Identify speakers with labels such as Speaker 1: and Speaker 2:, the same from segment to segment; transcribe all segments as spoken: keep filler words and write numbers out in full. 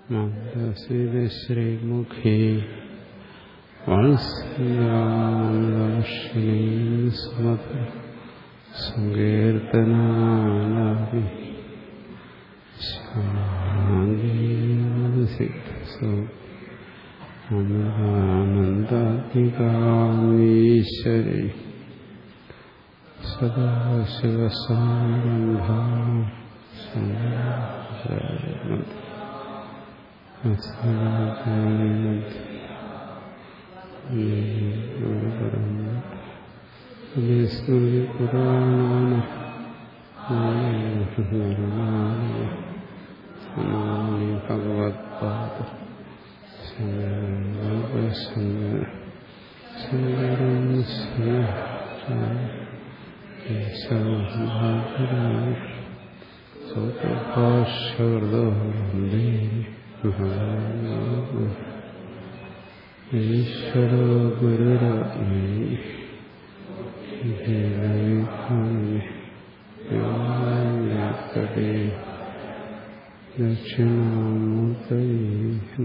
Speaker 1: ശ്രീമുഖേ സങ്കീർത്തനാലി ആനന്ദാത്മികാമീശ്വരി സദാശിവസമാരംഭാ ഭഗവത്പാദ ഈശ്വരോ ഗുരുരാത്മേ ദക്ഷിണാമൂർത്തയേ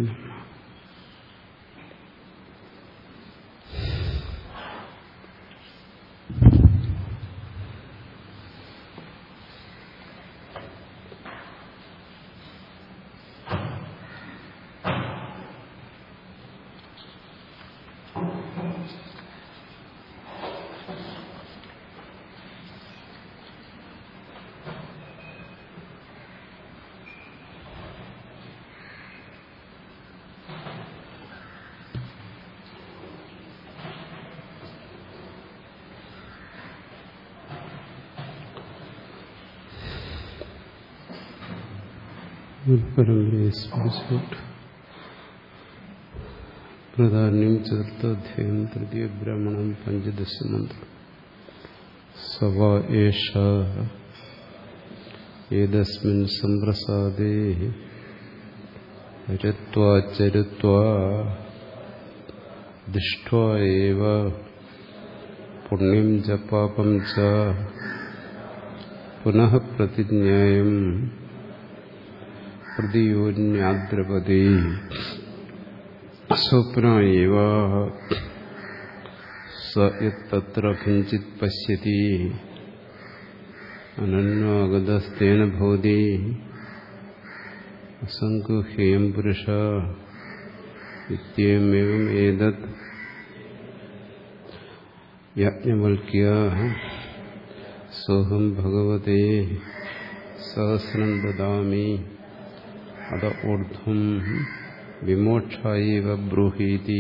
Speaker 1: പരമ്പരയെ സ്മരിച്ചുകൊണ്ട് പ്രധാന്യം ചതുർത്ഥാധ്യായം തൃതീയ ബ്രാഹ്മണം പഞ്ചദശ മന്ത്രം സവാ ഏഷ ഏതസ്മിൻ സംപ്രസാദേ രത്വാ ചരുത്വാ ദൃഷ്ട്വാ ഏവ പുണ്യം ച പാപം ച പുനഃ പ്രതിജ്ഞായം പ്രതിയോന്യാദ്രപതി സ്വപ്നൈവ സ യത്തത്ര കിഞ്ചിത് പശ്യതി അനന്വാഗതസ്തേന ഭവതി അസംഗുഹ്യം പുരുഷ ഇത്യേവം ഏതത് യാജ്ഞവൽക്യ സോഹം ഭഗവതേ സഹസ്രം ദദാമി അത ഊർധ്വം വിമോക്ഷായൈവ ബ്രൂഹീതി.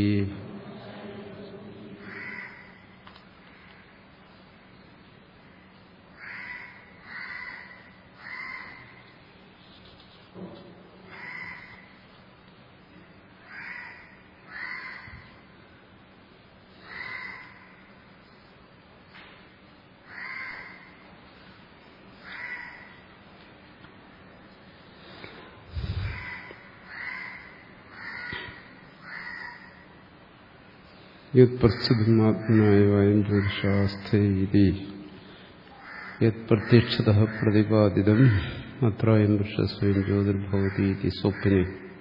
Speaker 1: യത് പ്രസിദ്ധമാത്മനായവായം ജ്യോതിഷാസ്ഥൈതി യത് പ്രത്യക്ഷതഃ പ്രതിപാദിതം അത്രായം പുരുഷ സ്വയം ജ്യോതിർഭവതി ഇതി സ്വപ്നെ.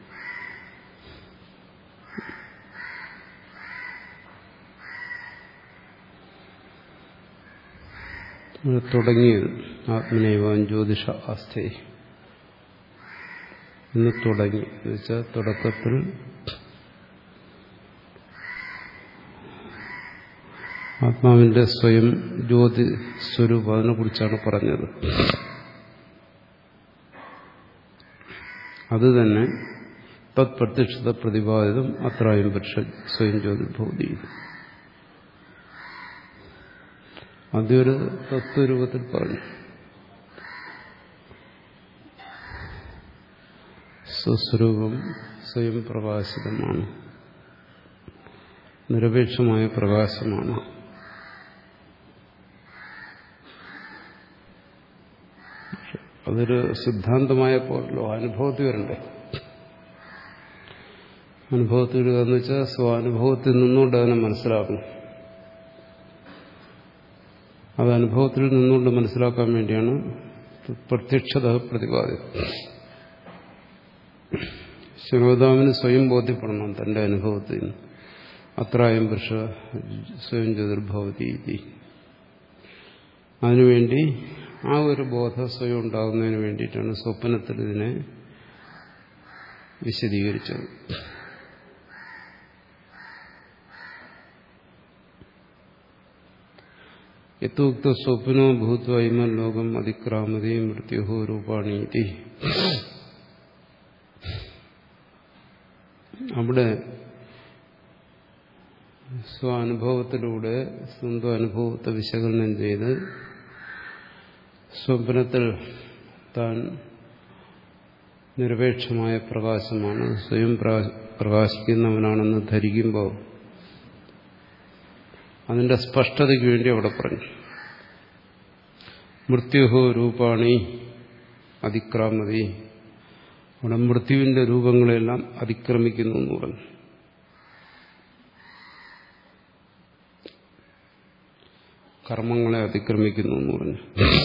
Speaker 1: ഇവിടെ തുടങ്ങിയത് ആത്മനൈവാം ജ്യോതിഷ ആസ്ഥൈ എന്ന് തുടങ്ങി. എന്നുവെച്ചാൽ തുടക്കത്തിൽ ആത്മാവിന്റെ സ്വയം ജ്യോതി സ്വരൂപം അതിനെ കുറിച്ചാണ് പറഞ്ഞത്. അത് തന്നെ തത് പ്രത്യക്ഷത പ്രതിപാദിതം അത്രായം പുരുഷ സ്വയം ജ്യോതിർഭവതി. അതൊരു തത്വരൂപത്തിൽ പറഞ്ഞു. സ്വസ്വരൂപം സ്വയം പ്രകാശിതമാണ്, നിരപേക്ഷമായ പ്രകാശമാണ്. അതൊരു സിദ്ധാന്തമായപ്പോഴല്ലോ അനുഭവത്തിൽ വരണ്ടേ. അനുഭവത്തിൽ വരിക എന്ന് വെച്ചാൽ സ്വാനുഭവത്തിൽ നിന്നുകൊണ്ട് അതിനെ മനസ്സിലാക്കണം. അത് അനുഭവത്തിൽ നിന്നുകൊണ്ട് മനസ്സിലാക്കാൻ വേണ്ടിയാണ് പ്രത്യക്ഷത പ്രതിപാദിതം. ശ്രോതാവിന് സ്വയം ബോധ്യപ്പെടണം തന്റെ അനുഭവത്തിൽ നിന്ന്. അത്രായം പുരുഷ സ്വയം ജ്യോതിർഭവതി. അതിനുവേണ്ടി ആ ഒരു ബോധം സ്വയം ഉണ്ടാകുന്നതിന് വേണ്ടിയിട്ടാണ് സ്വപ്നത്തിൽ ഇതിനെ വിശദീകരിച്ചത്. യഥോക്ത സ്വപ്നോ ഭൂത്വ ഇമം ലോകം അതിക്രാമതി മൃത്യുഹോ രൂപാണീതി. അവിടെ സ്വാനുഭവത്തിലൂടെ സ്വന്തം അനുഭവത്തെ വിശകലനം ചെയ്ത് സ്വപ്നത്തിൽ താൻ നിരപേക്ഷമായ പ്രകാശമാണ്, സ്വയം പ്രകാശിക്കുന്നവനാണെന്ന് ധരിക്കുമ്പോൾ അതിന്റെ സ്പഷ്ടതയ്ക്ക് വേണ്ടി അവിടെ പറഞ്ഞു. മൃത്യുഹോ രൂപാണി അതിക്രാമതി. അവിടെ മൃത്യുവിന്റെ രൂപങ്ങളെല്ലാം അതിക്രമിക്കുന്നു എന്ന് പറഞ്ഞു. കർമ്മങ്ങളെ അതിക്രമിക്കുന്നു എന്ന് പറഞ്ഞു.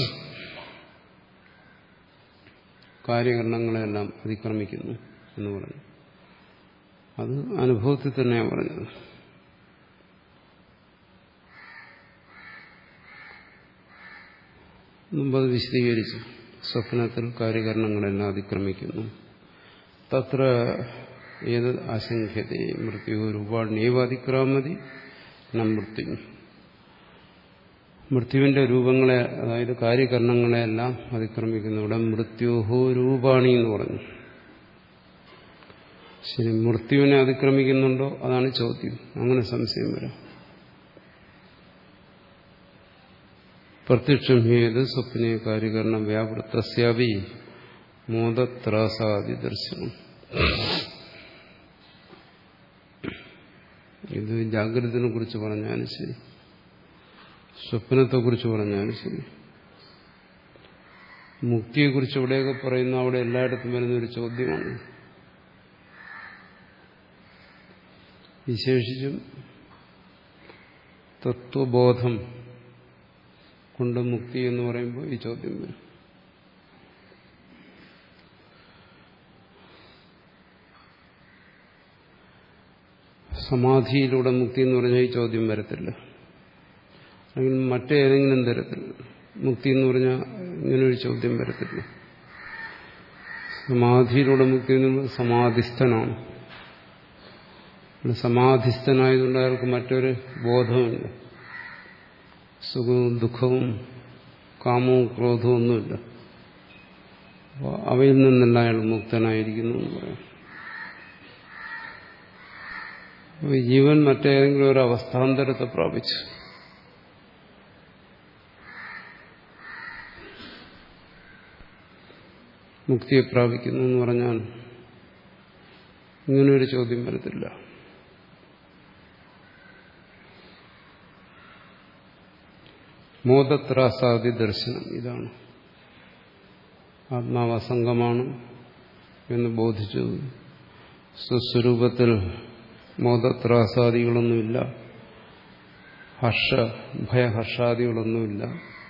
Speaker 1: കാര്യകരണങ്ങളെല്ലാം അതിക്രമിക്കുന്നു എന്ന് പറഞ്ഞു. അത് അനുഭവത്തിൽ തന്നെയാണ് പറഞ്ഞത്. മുമ്പത് വിശദീകരിച്ചു. സ്വപ്നത്തിൽ കാര്യകരണങ്ങളെല്ലാം അതിക്രമിക്കുന്നു. തത്ര ഏത് ആശങ്ക്യത മൃത്യു രൂപാണ്യേവ അതിക്രാമതി ന മൃത്യു. മൃത്യുവിന്റെ രൂപങ്ങളെ, അതായത് കാര്യകരണങ്ങളെല്ലാം അതിക്രമിക്കുന്നു. ഇവിടെ മൃത്യുഹോ രൂപാണി എന്ന് പറഞ്ഞു. ശരി, മൃത്യുവിനെ അതിക്രമിക്കുന്നുണ്ടോ? അതാണ് ചോദ്യം. അങ്ങനെ സംശയം വരാം. പ്രത്യക്ഷം ഹേത് സ്വപ്നെ കാര്യകരണ വ്യാവൃത്തസ്യാവി മോദത്രാസാദി ദർശനം. ഇത് ജാഗ്രതയെ കുറിച്ച് പറഞ്ഞാലും ശരി, സ്വപ്നത്തെക്കുറിച്ച് പറഞ്ഞാലും ശരി, മുക്തിയെക്കുറിച്ച് എവിടെയൊക്കെ പറയുന്ന അവിടെ എല്ലായിടത്തും വരുന്നൊരു ചോദ്യമാണ്. വിശേഷിച്ചും തത്വബോധം കൊണ്ട് മുക്തി എന്ന് പറയുമ്പോൾ ഈ ചോദ്യം വരും. സമാധിയിലൂടെ മുക്തി എന്ന് പറഞ്ഞാൽ ഈ ചോദ്യം വരത്തില്ല. അല്ലെങ്കിൽ മറ്റേതെങ്കിലും തരത്തിൽ മുക്തി എന്ന് പറഞ്ഞാൽ ഇങ്ങനൊരു ചോദ്യം വരത്തില്ല. സമാധിയിലൂടെ മുക്തി എന്ന് പറയുന്നത് സമാധിസ്ഥനാണ്. സമാധിസ്ഥനായതുകൊണ്ട് അയാൾക്ക് മറ്റൊരു ബോധമില്ല. സുഖവും ദുഃഖവും കാമവും ക്രോധവും ഒന്നുമില്ല. അപ്പോൾ അവയിൽ നിന്നെല്ലാം അയാൾ മുക്തനായിരിക്കുന്നു എന്ന് പറയാം. ജീവൻ മറ്റേതെങ്കിലും ഒരു അവസ്ഥാന്തരത്തെ പ്രാപിച്ചു. മുക്തിയെ പ്രാപിക്കുന്നു എന്ന് പറഞ്ഞാൽ ഇങ്ങനൊരു ചോദ്യം വരത്തില്ല. മോദത്രാസാദി ദർശനം. ഇതാണ് ആത്മാവ് അസംഗമാണ് എന്ന് ബോധിച്ചു. സ്വസ്വരൂപത്തിൽ മോദത്രാസാദികളൊന്നുമില്ല, ഹർഷ ഭയഹർഷാദികളൊന്നുമില്ല.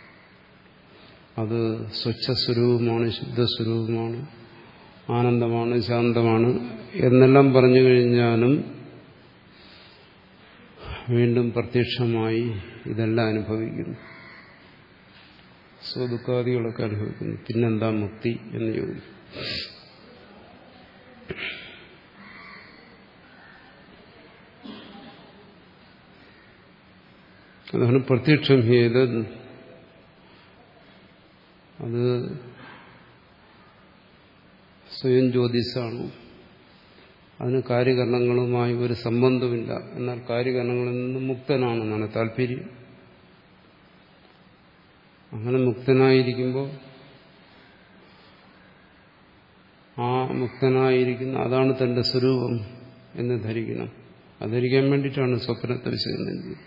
Speaker 1: അത് സ്വച്ഛസ്വരൂപമാണ്, ശുദ്ധസ്വരൂപമാണ്, ആനന്ദമാണ്, ശാന്തമാണ് എന്നെല്ലാം പറഞ്ഞു കഴിഞ്ഞാലും വീണ്ടും പ്രത്യക്ഷമായി ഇതെല്ലാം അനുഭവിക്കുന്നു. സ്വദുഃഖാദികളൊക്കെ അനുഭവിക്കുന്നു. പിന്നെന്താ മുക്തി എന്ന് ചോദിക്കും. അതാണ് പ്രത്യക്ഷം ചെയ്ത്. അത് സ്വയം ജ്യോതിസാണ്. അതിന് കാര്യകരണങ്ങളുമായി ഒരു സംബന്ധമില്ല. എന്നാൽ കാര്യകരണങ്ങളിൽ നിന്ന് മുക്തനാണെന്നാണ് താല്പര്യം. അങ്ങനെ മുക്തനായിരിക്കുമ്പോൾ ആ മുക്തനായിരിക്കുന്ന അതാണ് തന്റെ സ്വരൂപം എന്ന് ധരിക്കണം. അത് ധരിക്കാൻ വേണ്ടിയിട്ടാണ് സ്വപ്നത്തെ വിശകലനം ചെയ്യുന്നത്.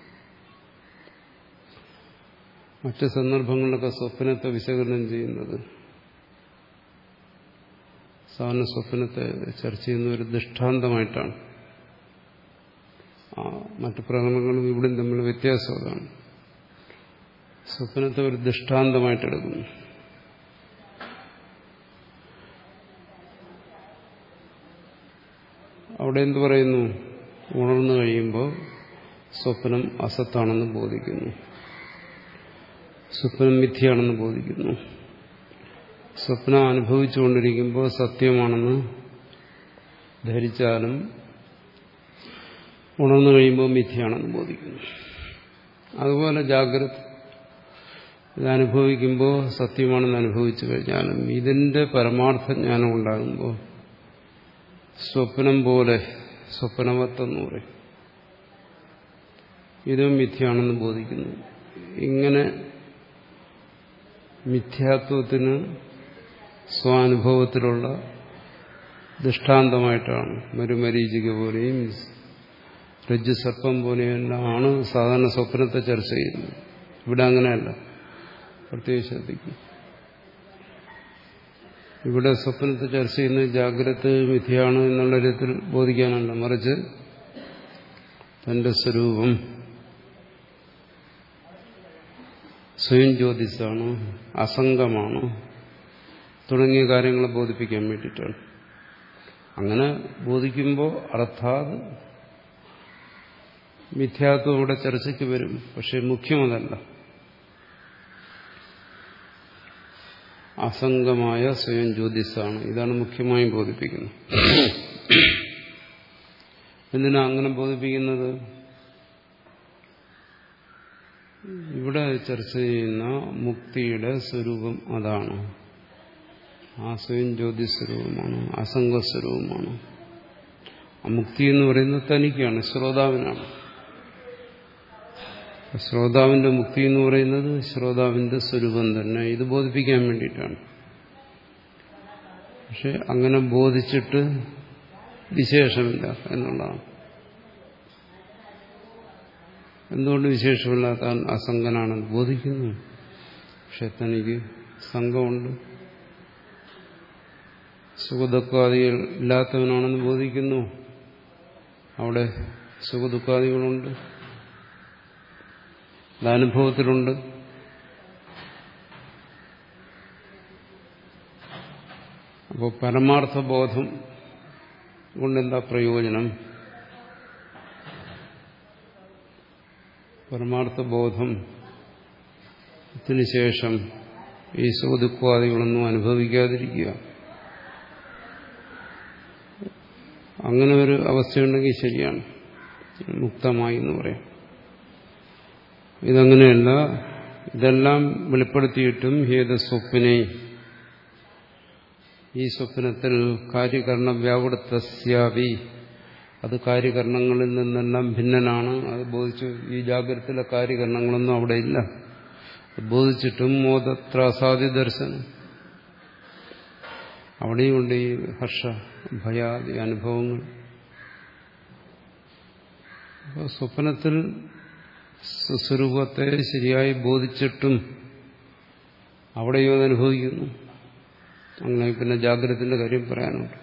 Speaker 1: മറ്റ് സന്ദർഭങ്ങളിലൊക്കെ സ്വപ്നത്തെ വിശകലനം ചെയ്യുന്നത് സാധാരണ സ്വപ്നത്തെ ചർച്ച ചെയ്യുന്ന ഒരു ദൃഷ്ടാന്തമായിട്ടാണ്. ആ മറ്റു പ്രകടനങ്ങളും ഇവിടെയും തമ്മിൽ വ്യത്യാസം അതാണ്. സ്വപ്നത്തെ ഒരു ദൃഷ്ടാന്തമായിട്ടെടുക്കുന്നു. അവിടെ എന്തു പറയുന്നു? ഉണർന്നു കഴിയുമ്പോൾ സ്വപ്നം അസത്താണെന്ന് ബോധിക്കുന്നു, സ്വപ്നം മിഥ്യയാണെന്ന് ബോധിക്കുന്നു. സ്വപ്നം അനുഭവിച്ചുകൊണ്ടിരിക്കുമ്പോൾ സത്യമാണെന്ന് ധരിച്ചാലും ഉണർന്നു കഴിയുമ്പോൾ മിഥ്യയാണെന്ന് ബോധിക്കുന്നു. അതുപോലെ ജാഗ്രത ഇത് അനുഭവിക്കുമ്പോൾ സത്യമാണെന്ന് അനുഭവിച്ചു കഴിഞ്ഞാലും ഇതിന്റെ പരമാർത്ഥ ജ്ഞാനം ഉണ്ടാകുമ്പോൾ സ്വപ്നം പോലെ സ്വപ്നവത്തെന്ന് പറയും, ഇതും മിഥ്യയാണെന്ന് ബോധിക്കുന്നു. ഇങ്ങനെ മിഥ്യാത്വത്തിന് സ്വാനുഭവത്തിലുള്ള ദൃഷ്ടാന്തമായിട്ടാണ് മരുമരീചിക പോലെയും രജ്ജുസർപ്പം പോലെയെല്ലാമാണ് സാധാരണ സ്വപ്നത്തെ ചർച്ച ചെയ്യുന്നത്. ഇവിടെ അങ്ങനെയല്ല, പ്രത്യേകിച്ച് ശ്രദ്ധിക്കും. ഇവിടെ സ്വപ്നത്തെ ചർച്ച ചെയ്യുന്നത് ജാഗ്രത മിഥ്യയാണ് എന്നുള്ള രീതിയിൽ ബോധിക്കാനല്ല, മറിച്ച് തന്റെ സ്വരൂപം സ്വയം ജ്യോതിസാണ്, അസംഗമാണ് തുടങ്ങിയ കാര്യങ്ങളെ ബോധിപ്പിക്കാൻ വേണ്ടിയിട്ടാണ്. അങ്ങനെ ബോധിക്കുമ്പോൾ അർത്ഥാത് മിഥ്യാത്വം ഇവിടെ ചർച്ചയ്ക്ക് വരും. പക്ഷെ മുഖ്യമതല്ല, അസംഗമായ സ്വയം ജ്യോതിസാണ്, ഇതാണ് മുഖ്യമായും ബോധിപ്പിക്കുന്നത്. എന്തിനാ അങ്ങനെ ബോധിപ്പിക്കുന്നത്? ഇവിടെ ചർച്ച ചെയ്യുന്ന മുക്തിയുടെ സ്വരൂപം അതാണ്, ആ സ്വയം ജ്യോതി സ്വരൂപമാണ്, അസംഗസ്വരൂപമാണ്. ആ മുക്തി എന്ന് പറയുന്നത് തനിക്കാണ്, ശ്രോതാവിനാണ്. ശ്രോതാവിന്റെ മുക്തി എന്ന് പറയുന്നത് ശ്രോതാവിന്റെ സ്വരൂപം തന്നെ, ഇത് ബോധിപ്പിക്കാൻ വേണ്ടിയിട്ടാണ്. പക്ഷെ അങ്ങനെ ബോധിച്ചിട്ട് വിശേഷമില്ല എന്നുള്ളതാണ്. എന്തുകൊണ്ട് വിശേഷമില്ല? താൻ അസംഗനാണെന്ന് ബോധിക്കുന്നു, പക്ഷെ തനിക്ക് സംഘമുണ്ട്. സുഖദുഃഖാദികൾ ഇല്ലാത്തവനാണെന്ന് ബോധിക്കുന്നു, അവിടെ സുഖദുഃഖാദികളുണ്ട്, അനുഭവത്തിലുണ്ട്. അപ്പോൾ പരമാർത്ഥ ബോധം കൊണ്ടെന്താ പ്രയോജനം? പരമാർത്ഥ ബോധത്തിന് ശേഷം ഈ സുഖദുഃഖാദികളൊന്നും അനുഭവിക്കാതിരിക്കുക, അങ്ങനെ ഒരു അവസ്ഥയുണ്ടെങ്കിൽ ശരിയാണ്, മുക്തമായി എന്ന് പറയാം. ഇതങ്ങനെയല്ല. ഇതെല്ലാം വെളിപ്പെടുത്തിയിട്ടും ഹേത സ്വപ്നെ, ഈ സ്വപ്നത്തിൽ കാര്യകരണ വ്യാവൃത്തസ്യാവി, അത് കാര്യകരണങ്ങളിൽ നിന്നെല്ലാം ഭിന്നനാണ്, അത് ബോധിച്ചു. ഈ ജാഗ്രതയിലെ കാര്യകരണങ്ങളൊന്നും അവിടെ ഇല്ല. ബോധിച്ചിട്ടും മോദത്രാസാദി ദർശനം, അവിടെയുണ്ട് ഈ ഹർഷ ഭയാദി അനുഭവങ്ങൾ. അപ്പോൾ സ്വപ്നത്തിൽ സ്വസ്വരൂപത്തെ ശരിയായി ബോധിച്ചിട്ടും അവിടെയോ അത് അനുഭവിക്കുന്നു. അങ്ങനെ പിന്നെ ജാഗ്രതത്തിന്റെ കാര്യം പറയാനുണ്ട്.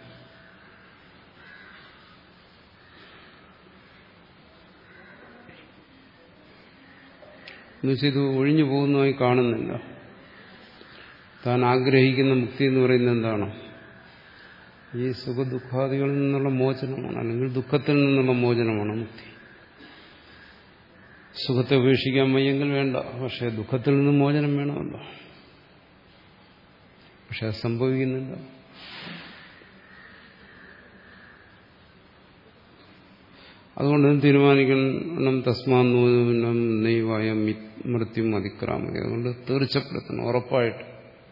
Speaker 1: എന്നുവെച്ചാൽ ഇത് ഒഴിഞ്ഞു പോകുന്നതായി കാണുന്നില്ല. താൻ ആഗ്രഹിക്കുന്ന മുക്തി എന്ന് പറയുന്നത് എന്താണ്? ഈ സുഖദുഃഖാദികളിൽ നിന്നുള്ള മോചനമാണ്, അല്ലെങ്കിൽ ദുഃഖത്തിൽ നിന്നുള്ള മോചനമാണ് മുക്തി. സുഖത്തെ ഉപേക്ഷിക്കാൻ വയ്യെങ്കിൽ വേണ്ട, പക്ഷെ ദുഃഖത്തിൽ നിന്ന് മോചനം വേണമല്ലോ. പക്ഷെ അത് സംഭവിക്കുന്നില്ല. അതുകൊണ്ട് തീരുമാനിക്കണം, തസ്മാന്നൂനം നെയ്വായ മൃത്യു അതിക്രാമതി. അതുകൊണ്ട് തീർച്ചപ്പെടുത്തണം, ഉറപ്പായിട്ട്.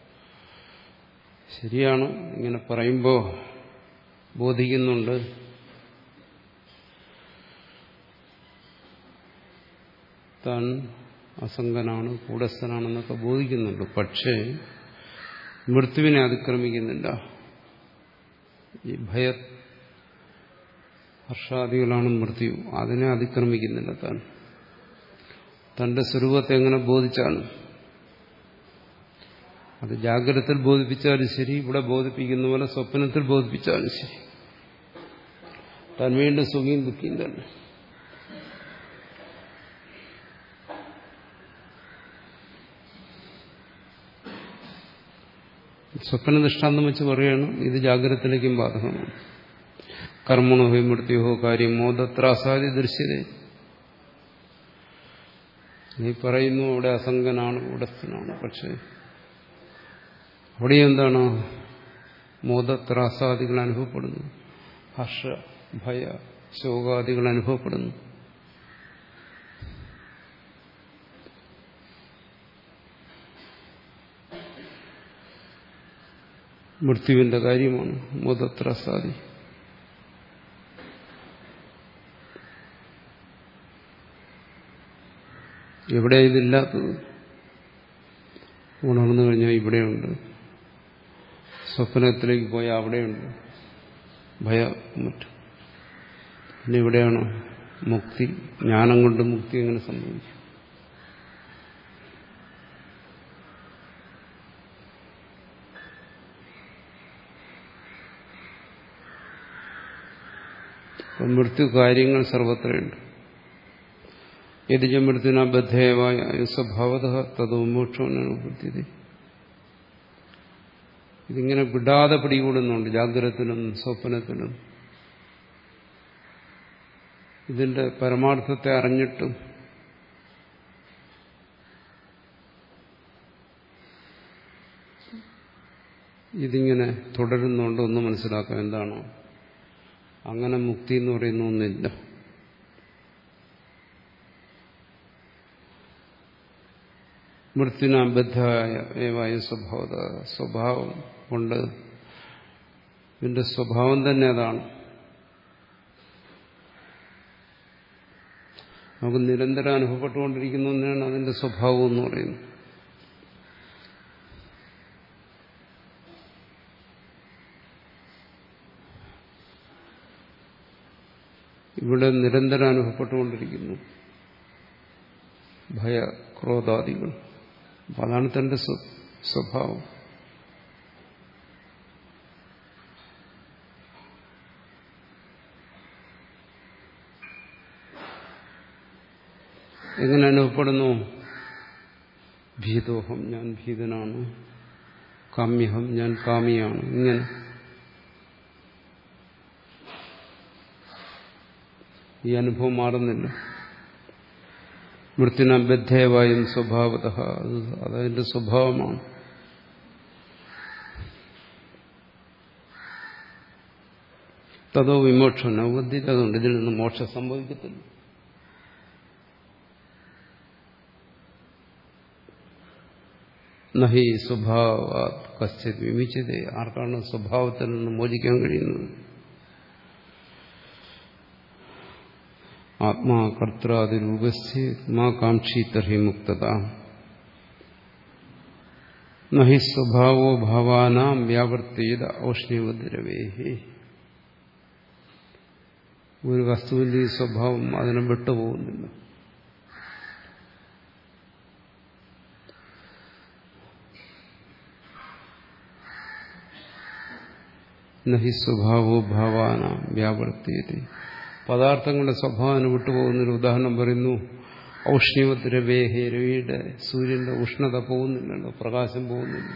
Speaker 1: ശരിയാണ്, ഇങ്ങനെ പറയുമ്പോൾ ബോധിക്കുന്നുണ്ട്, താൻ അസംഗനാണ്, കൂടസ്ഥനാണെന്നൊക്കെ ബോധിക്കുന്നുണ്ട്. പക്ഷേ മൃത്യുവിനെ അതിക്രമിക്കുന്നില്ല. ഈ ഭയ ഹർഷാദികളാണ് മൃത്യു, അതിനെ അതിക്രമിക്കുന്നില്ല. താൻ തന്റെ സ്വരൂപത്തെ എങ്ങനെ ബോധിച്ചാണ്, അത് ജാഗ്രതത്തിൽ ബോധിപ്പിച്ചാലും ശരി, ഇവിടെ ബോധിപ്പിക്കുന്ന പോലെ സ്വപ്നത്തിൽ ബോധിപ്പിച്ചാലും ശരി, താൻ വീണ്ടും സുഖിയും ദുഃഖിയും തന്നെ. സ്വപ്ന ദൃഷ്ടാന്തം വെച്ച് പറയുകയാണ്, ഇത് ജാഗ്രതത്തിലേക്കും ബാധകമാണ്. കർമ്മണോ ഹി മൃത്യുഹോ കാര്യം മോദത്രാസാദി ദൃശ്യത. നീ പറയുന്നു അവിടെ അസംഗനാണ്, ഉടസ്ഥനാണ്. പക്ഷെ അവിടെ എന്താണ്? മോദത്രാസാദികൾ അനുഭവപ്പെടുന്നു, ഹർഷ ഭയ ശോകാദികൾ അനുഭവപ്പെടുന്നു. മൃത്യുവിന്റെ കാര്യമാണ് മോദത്രാസാദി. എവിടെ ഇതില്ലാത്തത്? ഉണർന്നു കഴിഞ്ഞാൽ ഇവിടെയുണ്ട്, സ്വപ്നത്തിലേക്ക് പോയാൽ അവിടെയുണ്ട് ഭയം മറ്റും. പിന്നെ ഇവിടെയാണ് മുക്തി. ജ്ഞാനം കൊണ്ട് മുക്തി എങ്ങനെ സംഭവിക്കും? മൃത്യു കാര്യങ്ങൾ സർവത്രയുണ്ട്. യതിജ മൃത്യുന ബദ്ധേവായ സ്വഭാവത തതോ മോക്ഷോനുഭൂതി. ഇതിങ്ങനെ വിടാതെ പിടികൂടുന്നുണ്ട് ജാഗ്രതത്തിലും സ്വപ്നത്തിലും. ഇതിന്റെ പരമാർത്ഥത്തെ അറിഞ്ഞിട്ടും ഇതിങ്ങനെ തുടരുന്നുണ്ട്. ഒന്ന് മനസ്സിലാക്കാം എന്താണ് അങ്ങനെ മുക്തി എന്ന് പറയുന്ന ഒന്നില്ല. മൃത്യുന ബദ്ധായ സ്വഭാവത, സ്വഭാവം കൊണ്ട് ഇതിന്റെ സ്വഭാവം തന്നെ അതാണ്. നമുക്ക് നിരന്തരം അനുഭവപ്പെട്ടുകൊണ്ടിരിക്കുന്ന ഒന്നാണ് അതിന്റെ സ്വഭാവം എന്ന് പറയുന്നത്. ഇവിടെ നിരന്തരം അനുഭവപ്പെട്ടുകൊണ്ടിരിക്കുന്നു ഭയ ക്രോധാദികൾ. അതാണ് തന്റെ സ്വഭാവം. എങ്ങനെ അനുഭവപ്പെടുന്നു? ഭീതോഹം, ഞാൻ ഭീതനാണ്. കാമ്യഹം, ഞാൻ കാമിയാണ്. ഇങ്ങനെ ഈ അനുഭവം മാറുന്നില്ല. മൃത്യുന ബദ്ധേവായും സ്വഭാവത, അതതിന്റെ സ്വഭാവമാണ്. തതോ വിമോക്ഷം നവബുദ്ധി. അതുകൊണ്ട് ഇതിൽ നിന്ന് മോക്ഷം സംഭവിക്കത്തില്ല. നഹി സ്വഭാവാത് കശ്ചിത് വിമുച്യതേ. ആർക്കാണ് സ്വഭാവത്തിൽ നിന്ന് മോചിക്കാൻ കഴിയുന്നത്? ആത്മാ കർത്താതിരൂപസ്യ മാ കാംക്ഷി തർഹി മുക്തത. നഹി സ്വഭാവോ ഭാവാനാം വ്യാവർത്തേത ഔഷ്ണ്യവദ്രവേഹി. ഒരു വസ്തുവിന്റെ ഈ സ്വഭാവം അതിനെ വിട്ടുപോകുന്നില്ല. നഹി സ്വഭാവോ ഭാവാനാം വ്യാവർത്തേത. പദാർത്ഥങ്ങളുടെ സ്വഭാവം വിട്ടുപോകുന്നൊരു ഉദാഹരണം പറയുന്നു. ഔഷ്ണ്യവത് രവേഹേ, രവിയുടെ സൂര്യന്റെ ഉഷ്ണത പോകുന്നില്ലല്ലോ, പ്രകാശം പോകുന്നില്ല.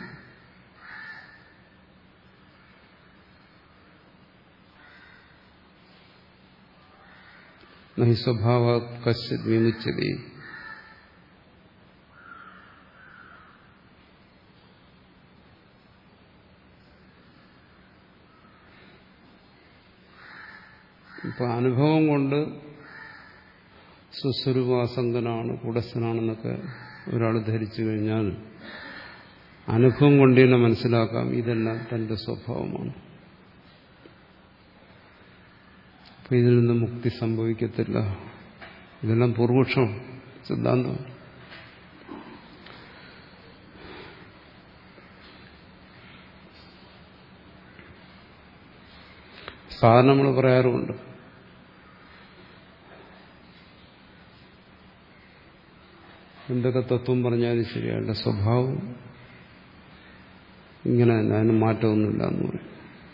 Speaker 1: നഹി സ്വഭാവ കശ്ചിത് വിമുച്യതേ. ഇപ്പൊ അനുഭവം കൊണ്ട് സുസ്വരൂപാസംഗനാണ്, കൂടസ്ഥനാണെന്നൊക്കെ ഒരാൾ ധരിച്ചു കഴിഞ്ഞാൽ അനുഭവം കൊണ്ട് തന്നെ മനസ്സിലാക്കാം ഇതെല്ലാം തന്റെ സ്വഭാവമാണ്. അപ്പൊ ഇതിൽ നിന്ന് മുക്തി സംഭവിക്കത്തില്ല. ഇതെല്ലാം പൂർവപക്ഷം സിദ്ധാന്തം. സാധാരണ നമ്മൾ പറയാറുമുണ്ട്, എന്തൊക്കെ തത്വം പറഞ്ഞാലും ശരി, അയാളുടെ സ്വഭാവം ഇങ്ങനെ തന്നെ, അതിന് മാറ്റമൊന്നുമില്ല എന്ന് പറയും.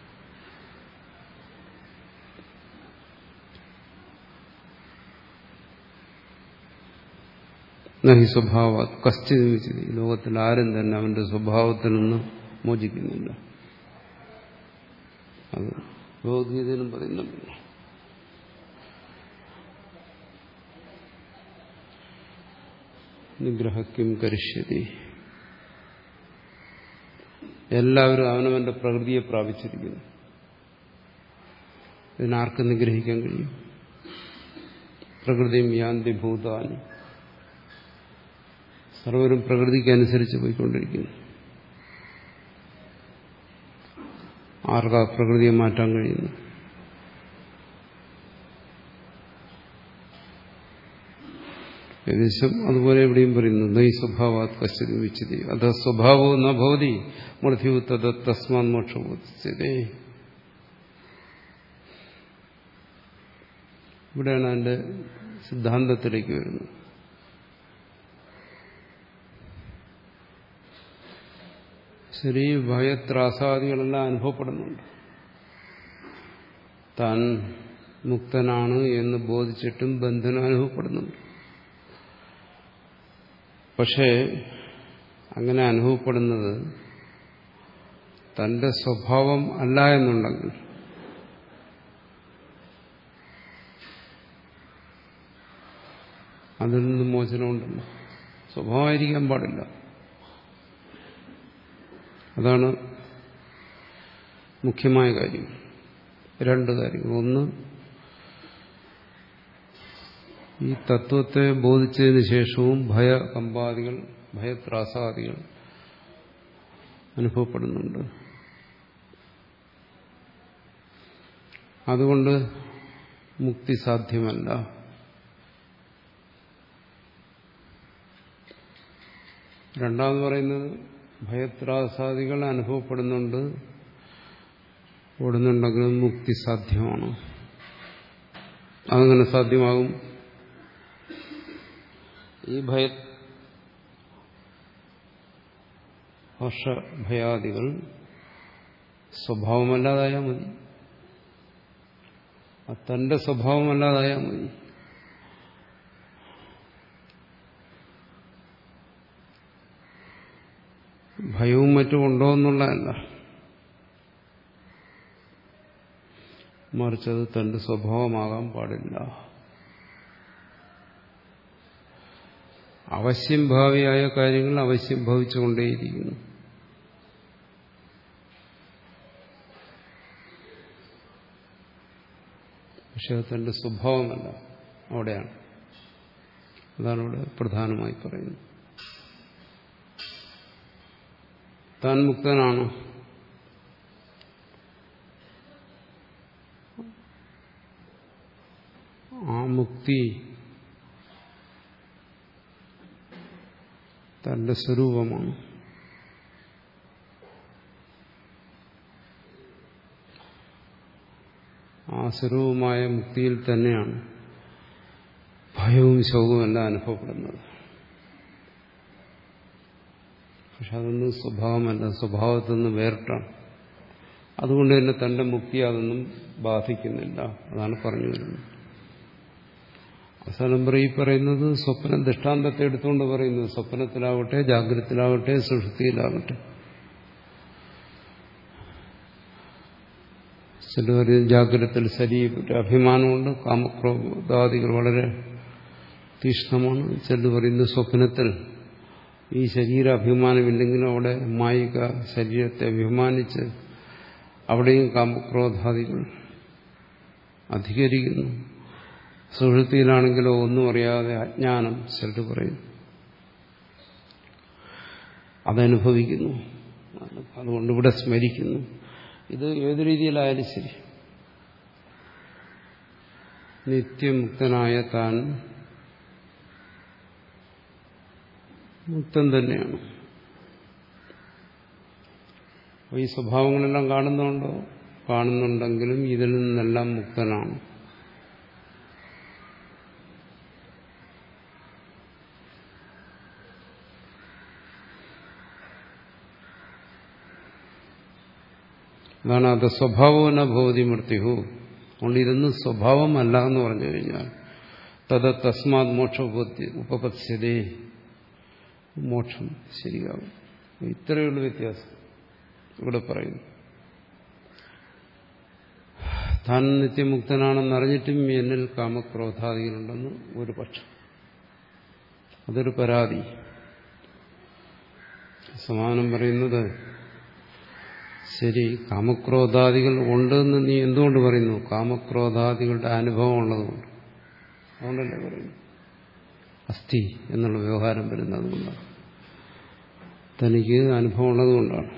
Speaker 1: നഹി സ്വഭാവ കശ്ചിത് വിമുച്യതേ. ഈ ലോകത്തിൽ ആരും തന്നെ അവന്റെ സ്വഭാവത്തിൽ നിന്ന് മോചിക്കുന്നില്ല. അത് ഭഗവത്ഗീതയിലും പറയുന്നുണ്ട്. നിഗ്രഹക്കും കരിഷ്യതി. എല്ലാവരും അവനവന്റെ പ്രകൃതിയെ പ്രാപിച്ചിരിക്കുന്നു. ഇതിനാർക്ക് നിഗ്രഹിക്കാൻ കഴിയും? പ്രകൃതിയും യാന്തി ഭൂതാനി. സർവരും പ്രകൃതിക്കനുസരിച്ച് പോയിക്കൊണ്ടിരിക്കുന്നു. ആർക്കാ പ്രകൃതിയെ മാറ്റാൻ കഴിയുന്നു? ഏകദേശം അതുപോലെ എവിടെയും പറയുന്നു നൈ സ്വഭാവാത് കശ്ചിത് വിച്ഛിതി അത സ്വഭാവോ ന ഭവതി മൃത്യു തദ തസ്മാത് മോക്ഷോച്യതേ. ഇവിടെയാണ് അതിന്റെ സിദ്ധാന്തത്തിലേക്ക് വരുന്നത്. ശരി, ഭയത്രാസാദികളെല്ലാം അനുഭവപ്പെടുന്നുണ്ട്. താൻ മുക്തനാണ് എന്ന് ബോധിച്ചിട്ടും ബന്ധനം അനുഭവപ്പെടുന്നുണ്ട്. പക്ഷേ അങ്ങനെ അനുഭവപ്പെടുന്നത് തന്റെ സ്വഭാവം അല്ല എന്നുണ്ടെങ്കിൽ അതിൽ നിന്ന് മോചനമുണ്ടല്ലോ. സ്വഭാവമായിരിക്കാൻ പാടില്ല. അതാണ് മുഖ്യമായ കാര്യം. രണ്ട് കാര്യങ്ങൾ. ഒന്ന്, ഈ തത്വത്തെ ബോധിച്ചതിന് ശേഷവും ഭയകമ്പാദികൾ, ഭയത്രാസാദികൾ അനുഭവപ്പെടുന്നുണ്ട്. അതുകൊണ്ട് മുക്തി സാധ്യമല്ല. രണ്ടാമത് പറയുന്നത് ഭയത്രാസാദികൾ അനുഭവപ്പെടുന്നുണ്ട്, ഓടുന്നുണ്ടെങ്കിലും മുക്തി സാധ്യമാണ്. അതങ്ങനെ സാധ്യമാകും? ഈ ഭയ ഹർഷഭയാദികൾ സ്വഭാവമല്ലാതായാൽ മതി. തന്റെ സ്വഭാവമല്ലാതായാൽ മതി. ഭയവും മറ്റും ഉണ്ടോ എന്നുള്ളതല്ല, മറിച്ചത് തന്റെ സ്വഭാവമാകാൻ പാടില്ല. അവശ്യം ഭാവിയായ കാര്യങ്ങൾ അവശ്യം ഭവിച്ചുകൊണ്ടേയിരിക്കുന്നു. പക്ഷെ അത് തന്റെ സ്വഭാവമല്ല. അവിടെയാണ്, അതാണ് ഇവിടെ പ്രധാനമായി പറയുന്നത്. താൻ മുക്തനാണ്, ആ മുക്തി തന്റെ സ്വരൂപമാണ്. ആ സ്വരൂപമായ മുക്തിയിൽ തന്നെയാണ് ഭയവും ശോകവും എല്ലാം അനുഭവപ്പെടുന്നത്. പക്ഷെ അതൊന്നും സ്വഭാവമല്ല, സ്വഭാവത്തിൽ നിന്ന് വേറിട്ടാണ്. അതുകൊണ്ട് തന്നെ തന്റെ മുക്തി അതൊന്നും ബാധിക്കുന്നില്ല. അതാണ് പറഞ്ഞു വരുന്നത്. അവസാനം ഈ പറയുന്നത് സ്വപ്ന ദൃഷ്ടാന്തത്തെ എടുത്തുകൊണ്ട് പറയുന്നത്, സ്വപ്നത്തിലാവട്ടെ, ജാഗ്രതത്തിലാവട്ടെ, സുഷുപ്തിയിലാവട്ടെ. ചിലവർ ജാഗ്രതത്തിൽ ശരീര അഭിമാനമുണ്ട്, കാമക്രോധാദികൾ വളരെ തീക്ഷ്ണമാണ്. ചിലർ പറയുന്നത് സ്വപ്നത്തിൽ ഈ ശരീരാഭിമാനമില്ലെങ്കിലും അവിടെ മായിക ശരീരത്തെ അഭിമാനിച്ച് അവിടെയും കാമക്രോധാദികൾ അധികരിക്കുന്നു. സുഷുപ്തിയിലാണെങ്കിലോ ഒന്നും അറിയാതെ അജ്ഞാനം ചിലർ പറയും, അതനുഭവിക്കുന്നു. അതുകൊണ്ട് ഇവിടെ സ്മരിക്കുന്നു. ഇത് ഏതു രീതിയിലായാലും ശരി, നിത്യമുക്തനായ താൻ മുക്തൻ തന്നെയാണ്. ഈ സ്വഭാവങ്ങളെല്ലാം കാണുന്നുണ്ടോ? കാണുന്നുണ്ടെങ്കിലും ഇതിൽ നിന്നെല്ലാം മുക്തനാണ്. അതാണ് അത് സ്വഭാവന ഭവതി മൃത്യു. അതുകൊണ്ട് ഇതൊന്നും സ്വഭാവമല്ല എന്ന് പറഞ്ഞു കഴിഞ്ഞാൽ തത് തസ്മാത് മോക്ഷ ഉപപത്സ്യതേ, മോക്ഷം ശരിയാകും. ഇത്രയുള്ള വ്യത്യാസം ഇവിടെ പറയുന്നു. താൻ നിത്യമുക്തനാണെന്ന് അറിഞ്ഞിട്ടും എന്നിൽ കാമക്രോധാദികളുണ്ടെന്ന് ഒരു പക്ഷം. അതൊരു പരാതി. സമാനം പറയുന്നത്, ശരി, കാമക്രോധാദികൾ ഉണ്ടെന്ന് നീ എന്തുകൊണ്ട് പറയുന്നു? കാമക്രോധാദികളുടെ അനുഭവം ഉള്ളതുകൊണ്ട്. അതുകൊണ്ടല്ലേ പറയുന്നു. അസ്ഥി എന്നുള്ള വ്യവഹാരം വരുന്നത് കൊണ്ടാണ്. തനിക്ക് അനുഭവം ഉള്ളതുകൊണ്ടാണ്.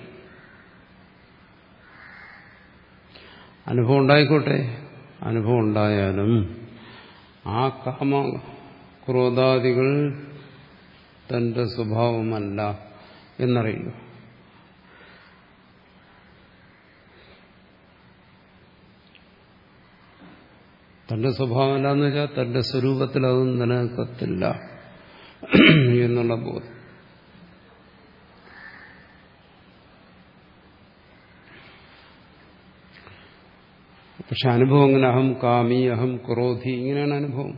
Speaker 1: അനുഭവം ഉണ്ടായിക്കോട്ടെ. അനുഭവം ഉണ്ടായാലും ആ കാമ ക്രോധാദികൾ തന്റെ സ്വഭാവമല്ല എന്നറിയുക. തന്റെ സ്വഭാവമല്ല എന്ന് വെച്ചാൽ തന്റെ സ്വരൂപത്തിൽ അതൊന്നും നിലനിൽക്കത്തില്ല എന്നുള്ള ബോധം. പക്ഷെ അനുഭവം അങ്ങനെ അഹം കാമി, അഹം ക്രോധി, ഇങ്ങനെയാണ് അനുഭവം.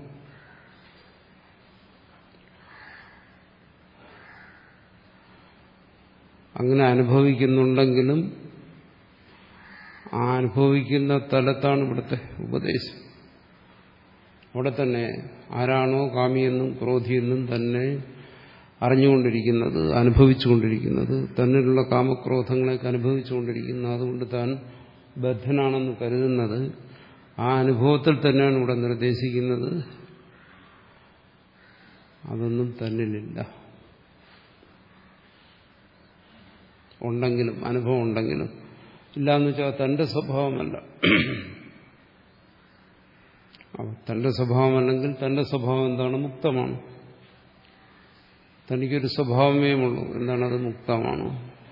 Speaker 1: അങ്ങനെ അനുഭവിക്കുന്നുണ്ടെങ്കിലും ആ അനുഭവിക്കുന്ന തലത്താണ് ഇവിടുത്തെ ഉപദേശം. അവിടെ തന്നെ ആരാണോ കാമിയെന്നും ക്രോധിയെന്നും തന്നെ അറിഞ്ഞുകൊണ്ടിരിക്കുന്നത്, അനുഭവിച്ചുകൊണ്ടിരിക്കുന്നത്, തന്നിലുള്ള കാമക്രോധങ്ങളെയൊക്കെ അനുഭവിച്ചുകൊണ്ടിരിക്കുന്നത്, അതുകൊണ്ട് താൻ ബദ്ധനാണെന്ന് കരുതുന്നത്, ആ അനുഭവത്തിൽ തന്നെയാണ് ഇവിടെ നിർദ്ദേശിക്കുന്നത്. അതൊന്നും തന്നിലില്ല. ഉണ്ടെങ്കിലും, അനുഭവം ഉണ്ടെങ്കിലും, ഇല്ലാന്ന് വെച്ചാൽ തന്റെ സ്വഭാവമല്ല. തന്റെ സ്വഭാവമല്ലെങ്കിൽ തന്റെ സ്വഭാവം എന്താണ്? മുക്തമാണ്. തനിക്കൊരു സ്വഭാവമേ ഉള്ളൂ. എന്താണ്? അത് മുക്തമാണ്.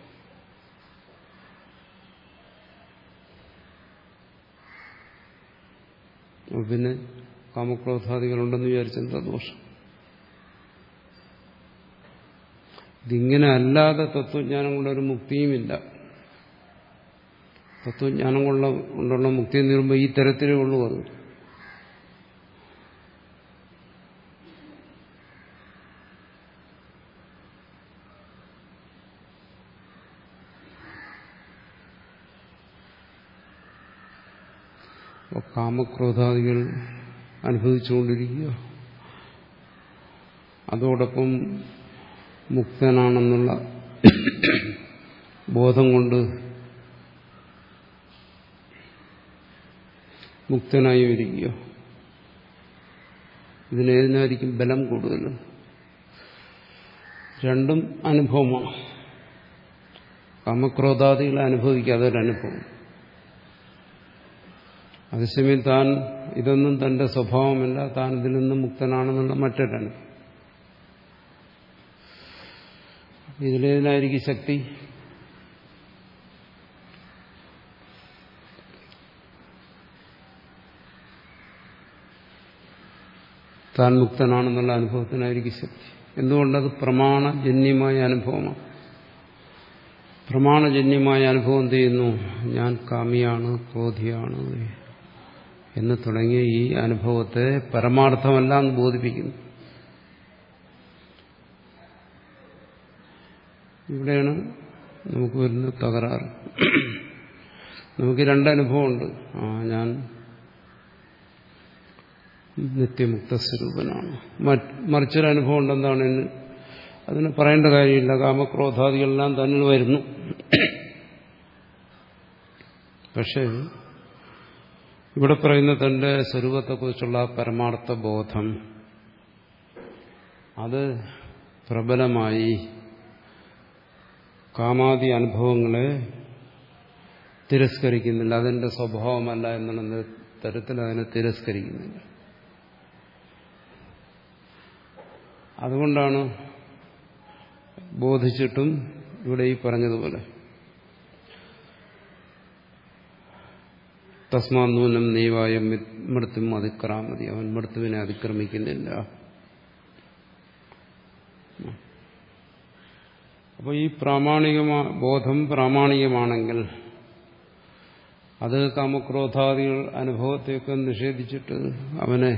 Speaker 1: പിന്നെ കാമക്രോധാദികളുണ്ടെന്ന് വിചാരിച്ചെന്താ ദോഷം? ഇതിങ്ങനെ അല്ലാതെ തത്വജ്ഞാനം കൊണ്ടൊരു മുക്തിയുമില്ല. തത്വജ്ഞാനം കൊള്ള കൊണ്ടുള്ള മുക്തി എന്ന് പറയുമ്പോൾ ഈ തരത്തിലേ ഉള്ളൂ. അത് കാമക്രോധാദികൾ അനുഭവിച്ചുകൊണ്ടിരിക്കുക, അതോടൊപ്പം മുക്തനാണെന്നുള്ള ബോധം കൊണ്ട് മുക്തനായി ഇരിക്കുക. ഇതിനേതിനായിരിക്കും ബലം കൂടുതൽ? രണ്ടും അനുഭവമാണ്. കാമക്രോധാദികളെ അനുഭവിക്കുക, അതൊരനുഭവം. അതേസമയം താൻ ഇതൊന്നും തന്റെ സ്വഭാവമല്ല, താൻ ഇതിൽ നിന്നും മുക്തനാണെന്നുള്ള മറ്റൊരനുഭവം. ഇതിലേതിനായിരിക്കും ശക്തി? താൻ മുക്തനാണെന്നുള്ള അനുഭവത്തിനായിരിക്കും ശക്തി. എന്തുകൊണ്ടത് പ്രമാണജന്യമായ അനുഭവമാണ്. പ്രമാണജന്യമായ അനുഭവം എന്ത് ചെയ്യുന്നു? ഞാൻ കാമിയാണ്, ക്രോധിയാണ് എന്ന് തുടങ്ങിയ ഈ അനുഭവത്തെ പരമാർത്ഥമല്ല എന്ന് ബോധിപ്പിക്കുന്നു. ഇവിടെയാണ് നമുക്ക് വരുന്ന തകരാറ്. നമുക്ക് രണ്ടനുഭവമുണ്ട്. ആ ഞാൻ നിത്യമുക്ത സ്വരൂപനാണ്. മറിച്ചൊരനുഭവം ഉണ്ടെന്താണ്? അതിന് പറയേണ്ട കാര്യമില്ല. കാമക്രോധാദികളെല്ലാം തന്നിൽ വരുന്നു. പക്ഷേ ഇവിടെ പറയുന്ന തന്റെ സ്വരൂപത്തെക്കുറിച്ചുള്ള പരമാർത്ഥ ബോധം അത് പ്രബലമായി കാമാദി അനുഭവങ്ങളെ തിരസ്കരിക്കുന്നില്ല. അതെന്റെ സ്വഭാവമല്ല എന്നുള്ള തരത്തിൽ അതിനെ തിരസ്കരിക്കുന്നില്ല. അതുകൊണ്ടാണ് ബോധിച്ചിട്ടും ഇവിടെ ഈ പറഞ്ഞതുപോലെ തസ്മാന്നൂനം നീവായ മൃത്യും അതിക്രാമതി, അവൻ മൃത്യുവിനെ അതിക്രമിക്കുന്നില്ല. അപ്പോൾ ഈ പ്രാമാണികമാ ബോധം പ്രാമാണികമാണെങ്കിൽ അത് കാമക്രോധാദികൾ അനുഭവത്തെയൊക്കെ നിഷേധിച്ചിട്ട് അവനെ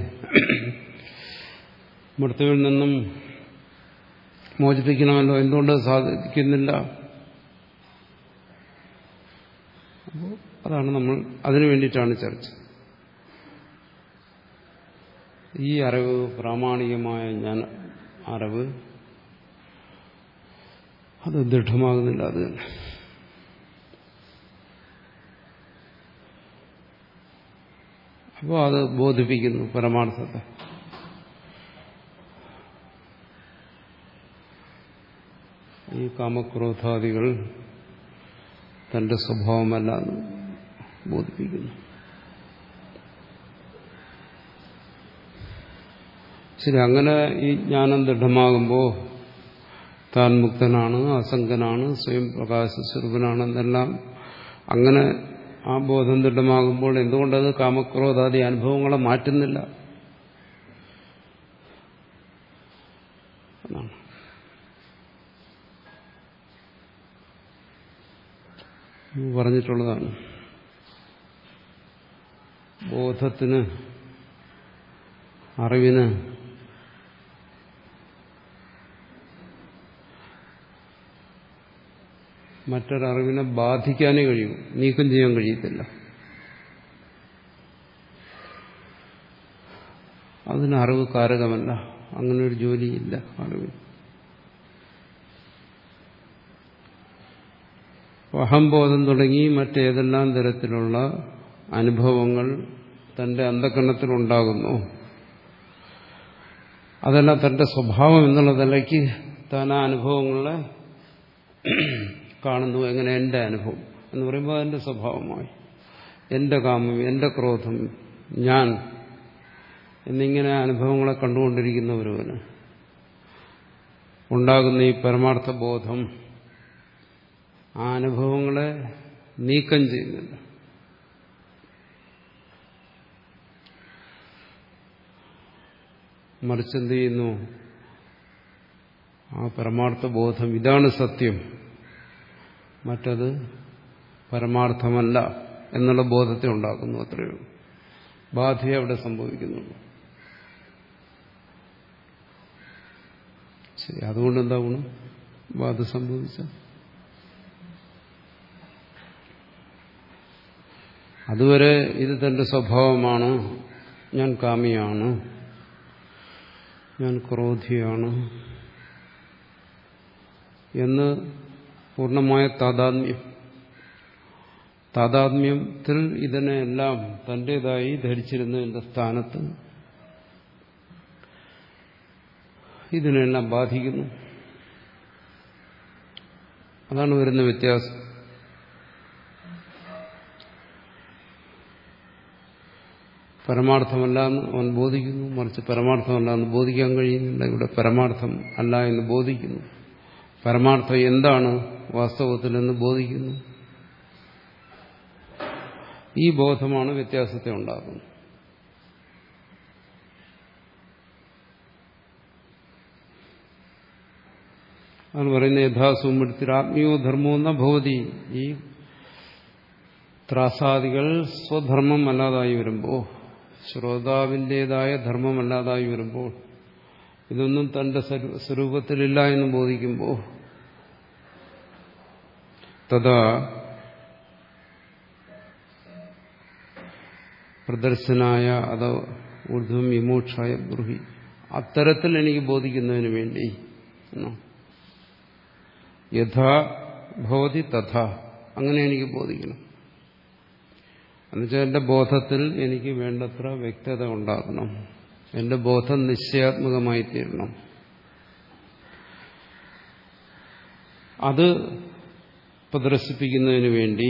Speaker 1: മൃത്യുവിൽ നിന്നും മോചിപ്പിക്കണമല്ലോ. എന്തുകൊണ്ട് സാധിക്കുന്നില്ല? അപ്പോൾ അതാണ് നമ്മൾ അതിനു വേണ്ടിയിട്ടാണ് ചർച്ച. ഈ അറിവ് പ്രാമാണികമായ ജ്ഞാന അറിവ് അത് ദൃഢമാകുന്നില്ല. അത് തന്നെ അപ്പോൾ അത് ബോധിപ്പിക്കുന്നു പരമാർത്ഥത്തെ. ഈ കാമക്രോധാദികൾ തന്റെ സ്വഭാവമല്ല എന്ന് ബോധിപ്പിക്കുന്നു. ശരി, അങ്ങനെ ഈ ജ്ഞാനം ദൃഢമാകുമ്പോൾ താൻ മുക്തനാണ്, അസംഗനാണ്, സ്വയം പ്രകാശസ്വരൂപനാണെന്നെല്ലാം അങ്ങനെ ആ ബോധം ദൃഢമാകുമ്പോൾ എന്തുകൊണ്ടത് കാമക്രോധാദി അനുഭവങ്ങളെ മാറ്റുന്നില്ല എന്നാണ്. പറഞ്ഞിട്ടുള്ളതാണ്. ബോധത്തിന്, അറിവിന് മറ്റൊരറിവിനെ ബാധിക്കാനേ കഴിയൂ, നീക്കം ചെയ്യാൻ കഴിയത്തില്ല. അതിന് അറിവ് കാരകമല്ല, അങ്ങനെ ഒരു ജോലിയില്ല അറിവിന്. അഹംബോധം തുടങ്ങി മറ്റേതെല്ലാം തരത്തിലുള്ള അനുഭവങ്ങൾ തന്റെ അന്ധകരണത്തിലുണ്ടാകുന്നു, അതെല്ലാം തന്റെ സ്വഭാവം എന്നുള്ള നിലയ്ക്ക് താൻ ആ അനുഭവങ്ങളെ കാണുന്നു. എങ്ങനെ? എന്റെ അനുഭവം എന്ന് പറയുമ്പോൾ അതിന്റെ സ്വഭാവമായി എന്റെ കാമം, എന്റെ ക്രോധം, ഞാൻ എന്നിങ്ങനെ അനുഭവങ്ങളെ കണ്ടുകൊണ്ടിരിക്കുന്ന ഒരുവന് ഉണ്ടാകുന്ന ഈ പരമാർത്ഥ ബോധം ആ അനുഭവങ്ങളെ നീക്കം ചെയ്യുന്നില്ല. മറിച്ച് എന്ത് ചെയ്യുന്നു? ആ പരമാർത്ഥ ബോധം ഇതാണ് സത്യം, മറ്റത് പരമാർത്ഥമല്ല എന്നുള്ള ബോധത്തെ ഉണ്ടാക്കുന്നു. അത്രയേ ഉള്ളൂ. ബാധയെ അവിടെ സംഭവിക്കുന്നുള്ളൂ. ശരി, അതുകൊണ്ട് എന്താ ഗുണം? ബാധ സംഭവിച്ച അതുവരെ ഇത് തന്റെ സ്വഭാവമാണ്, ഞാൻ കാമിയാണ്, ഞാൻ ക്രോധിയാണ് എന്ന് പൂർണ്ണമായ താദാത്മ്യം താദാത്മ്യത്തിൽ ഇതിനെല്ലാം തന്റേതായി ധരിച്ചിരുന്നതിന്റെ സ്ഥാനത്ത് ഇതിനെല്ലാം ബാധിക്കുന്നു. അതാണ് വരുന്ന വ്യത്യാസം. പരമാർത്ഥമല്ല എന്ന് അവൻ ബോധിക്കുന്നു, മറിച്ച് പരമാർത്ഥമല്ല എന്ന് ബോധിക്കാൻ കഴിയുന്നില്ല. ഇവിടെ പരമാർത്ഥം അല്ല എന്ന് ബോധിക്കുന്നു, പരമാർത്ഥം എന്താണ് വാസ്തവത്തിൽ എന്ന് ബോധിക്കുന്നു. ഈ ബോധമാണ് വ്യത്യാസത്തെ ഉണ്ടാക്കുന്നത്. അതാണ് പറയുന്നത് യഥാസുമൃത്തിൽ ആത്മീയോ ധർമ്മോ ന ഭവതി. ഈ ത്രാസാദികൾ സ്വധർമ്മം അല്ലാതായി വരുമ്പോൾ, ശ്രോതാവിൻ്റെതായ ധർമ്മമല്ലാതായി വരുമ്പോൾ, ഇതൊന്നും തന്റെ സ്വരൂപത്തിലില്ല എന്ന് ബോധിക്കുമ്പോൾ, തഥാ പ്രദർശനായ അതോ ഊർധ്വം വിമോക്ഷായ ബ്രൂഹി, അത്തരത്തിൽ എനിക്ക് ബോധിക്കുന്നതിന് വേണ്ടി യഥാ ഭവതി തഥാ, അങ്ങനെ എനിക്ക് ബോധിക്കണം. എന്നുവെച്ചാൽ എന്റെ ബോധത്തിൽ എനിക്ക് വേണ്ടത്ര വ്യക്തത ഉണ്ടാകണം, എന്റെ ബോധം നിശ്ചയാത്മകമായി തീരണം. അത് പ്രദർശിപ്പിക്കുന്നതിന് വേണ്ടി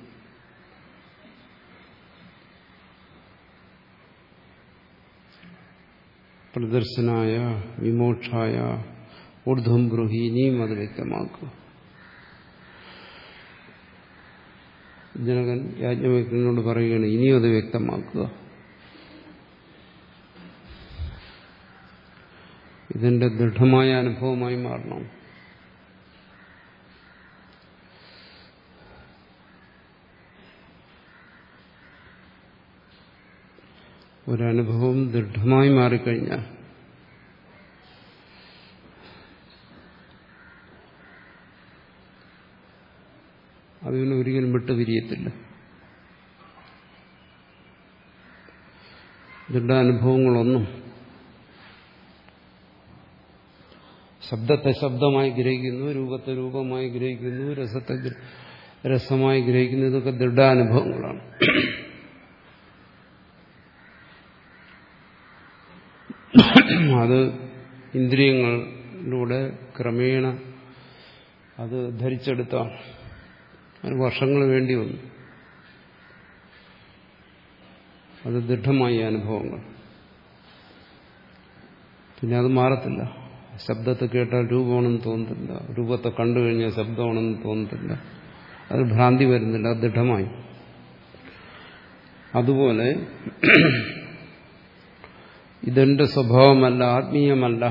Speaker 1: പ്രദർശനായ വിമോക്ഷായ ഊർധ്വം ബ്രൂഹി, ഇനിയും അത് വ്യക്തമാക്കുക. ജനകൻ യാജ്ഞവൽക്യനോട് പറയുകയാണ്, ഇനിയും അത് വ്യക്തമാക്കുക. ഇതിന്റെ ദൃഢമായ അനുഭവമായി മാറണം. ഒരനുഭവം ദൃഢമായി മാറിക്കഴിഞ്ഞാൽ അതിന് ഒരിക്കലും വിട്ടുപിരിയത്തില്ല. ദൃഢ അനുഭവങ്ങളൊന്നും ശബ്ദത്തെ ശബ്ദമായി ഗ്രഹിക്കുന്നു, രൂപത്തെ രൂപമായി ഗ്രഹിക്കുന്നു, രസത്തെ രസമായി ഗ്രഹിക്കുന്നു. ഇതൊക്കെ ദൃഢാനുഭവങ്ങളാണ്. അത് ഇന്ദ്രിയങ്ങളിലൂടെ ക്രമേണ അത് ധരിച്ചെടുത്താണ്. അതിന് വർഷങ്ങൾ വേണ്ടി വന്നു. അത് ദൃഢമായ അനുഭവങ്ങൾ. പിന്നെ അത് മാറത്തില്ല. ശബ്ദത്തെ കേട്ടാൽ രൂപമാണെന്ന് തോന്നത്തില്ല, രൂപത്തെ കണ്ടു കഴിഞ്ഞാൽ ശബ്ദമാണെന്ന് തോന്നത്തില്ല, അത് ഭ്രാന്തി വരുന്നില്ല, അത് ദൃഢമായി. അതുപോലെ ഇതെന്റെ സ്വഭാവമല്ല, ആത്മീയമല്ല,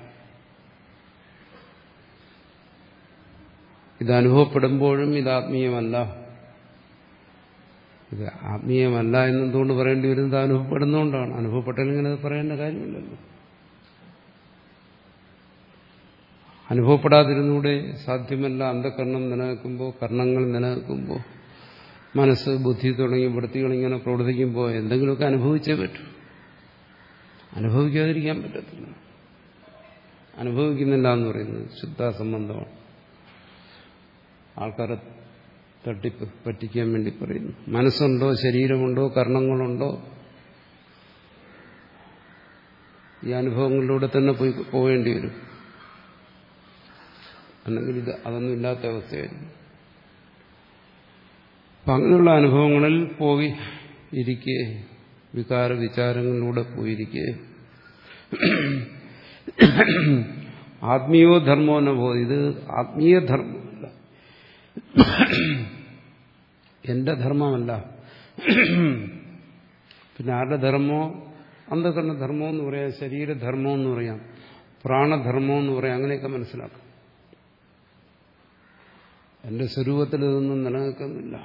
Speaker 1: ഇത് അനുഭവപ്പെടുമ്പോഴും ഇത് ആത്മീയമല്ല. ഇത് ആത്മീയമല്ല എന്നെന്തുകൊണ്ട് പറയേണ്ടി വരുന്നത്? അനുഭവപ്പെടുന്നതുകൊണ്ടാണ്. അനുഭവപ്പെട്ടില്ലെങ്കിൽ അത് പറയേണ്ട കാര്യമില്ലല്ലോ. അനുഭവപ്പെടാതിരുന്നൂടെ? സാധ്യമല്ല. അന്ധകരണം നിലനിൽക്കുമ്പോൾ, കർണങ്ങൾ നിലനിൽക്കുമ്പോൾ, മനസ്സ് ബുദ്ധി തുടങ്ങിയ വൃത്തികളിങ്ങനെ പ്രവർത്തിക്കുമ്പോൾ എന്തെങ്കിലുമൊക്കെ അനുഭവിച്ചേ പറ്റൂ. അനുഭവിക്കാതിരിക്കാൻ പറ്റത്തില്ല. അനുഭവിക്കുന്നില്ല എന്ന് പറയുന്നത് ശുദ്ധാസംബന്ധമാണ്. ആൾക്കാരെ തട്ടിപ്പ് പറ്റിക്കാൻ വേണ്ടി പറയുന്നു. മനസ്സുണ്ടോ, ശരീരമുണ്ടോ, കർണങ്ങളുണ്ടോ, ഈ അനുഭവങ്ങളിലൂടെ തന്നെ പോയി പോവേണ്ടി വരും. അല്ലെങ്കിൽ ഇത് അതൊന്നും ഇല്ലാത്ത അവസ്ഥയായിരിക്കും. അപ്പം അങ്ങനെയുള്ള അനുഭവങ്ങളിൽ പോയി ഇരിക്കെ, വികാര വിചാരങ്ങളിലൂടെ പോയിരിക്കെ, ആത്മീയോ ധർമ്മോ നഭോ, ഇത് ആത്മീയ ധർമ്മമല്ല, എന്റെ ധർമ്മമല്ല. പിന്നെ ആരുടെ ധർമ്മോ? അന്ധകരണ ധർമ്മം എന്ന് പറയാം, ശരീരധർമ്മം എന്ന് പറയാം, പ്രാണധർമ്മം എന്ന് പറയാം. അങ്ങനെയൊക്കെ മനസ്സിലാക്കാം. എന്റെ സ്വരൂപത്തിൽ ഇതൊന്നും നിലനിൽക്കുന്നില്ല.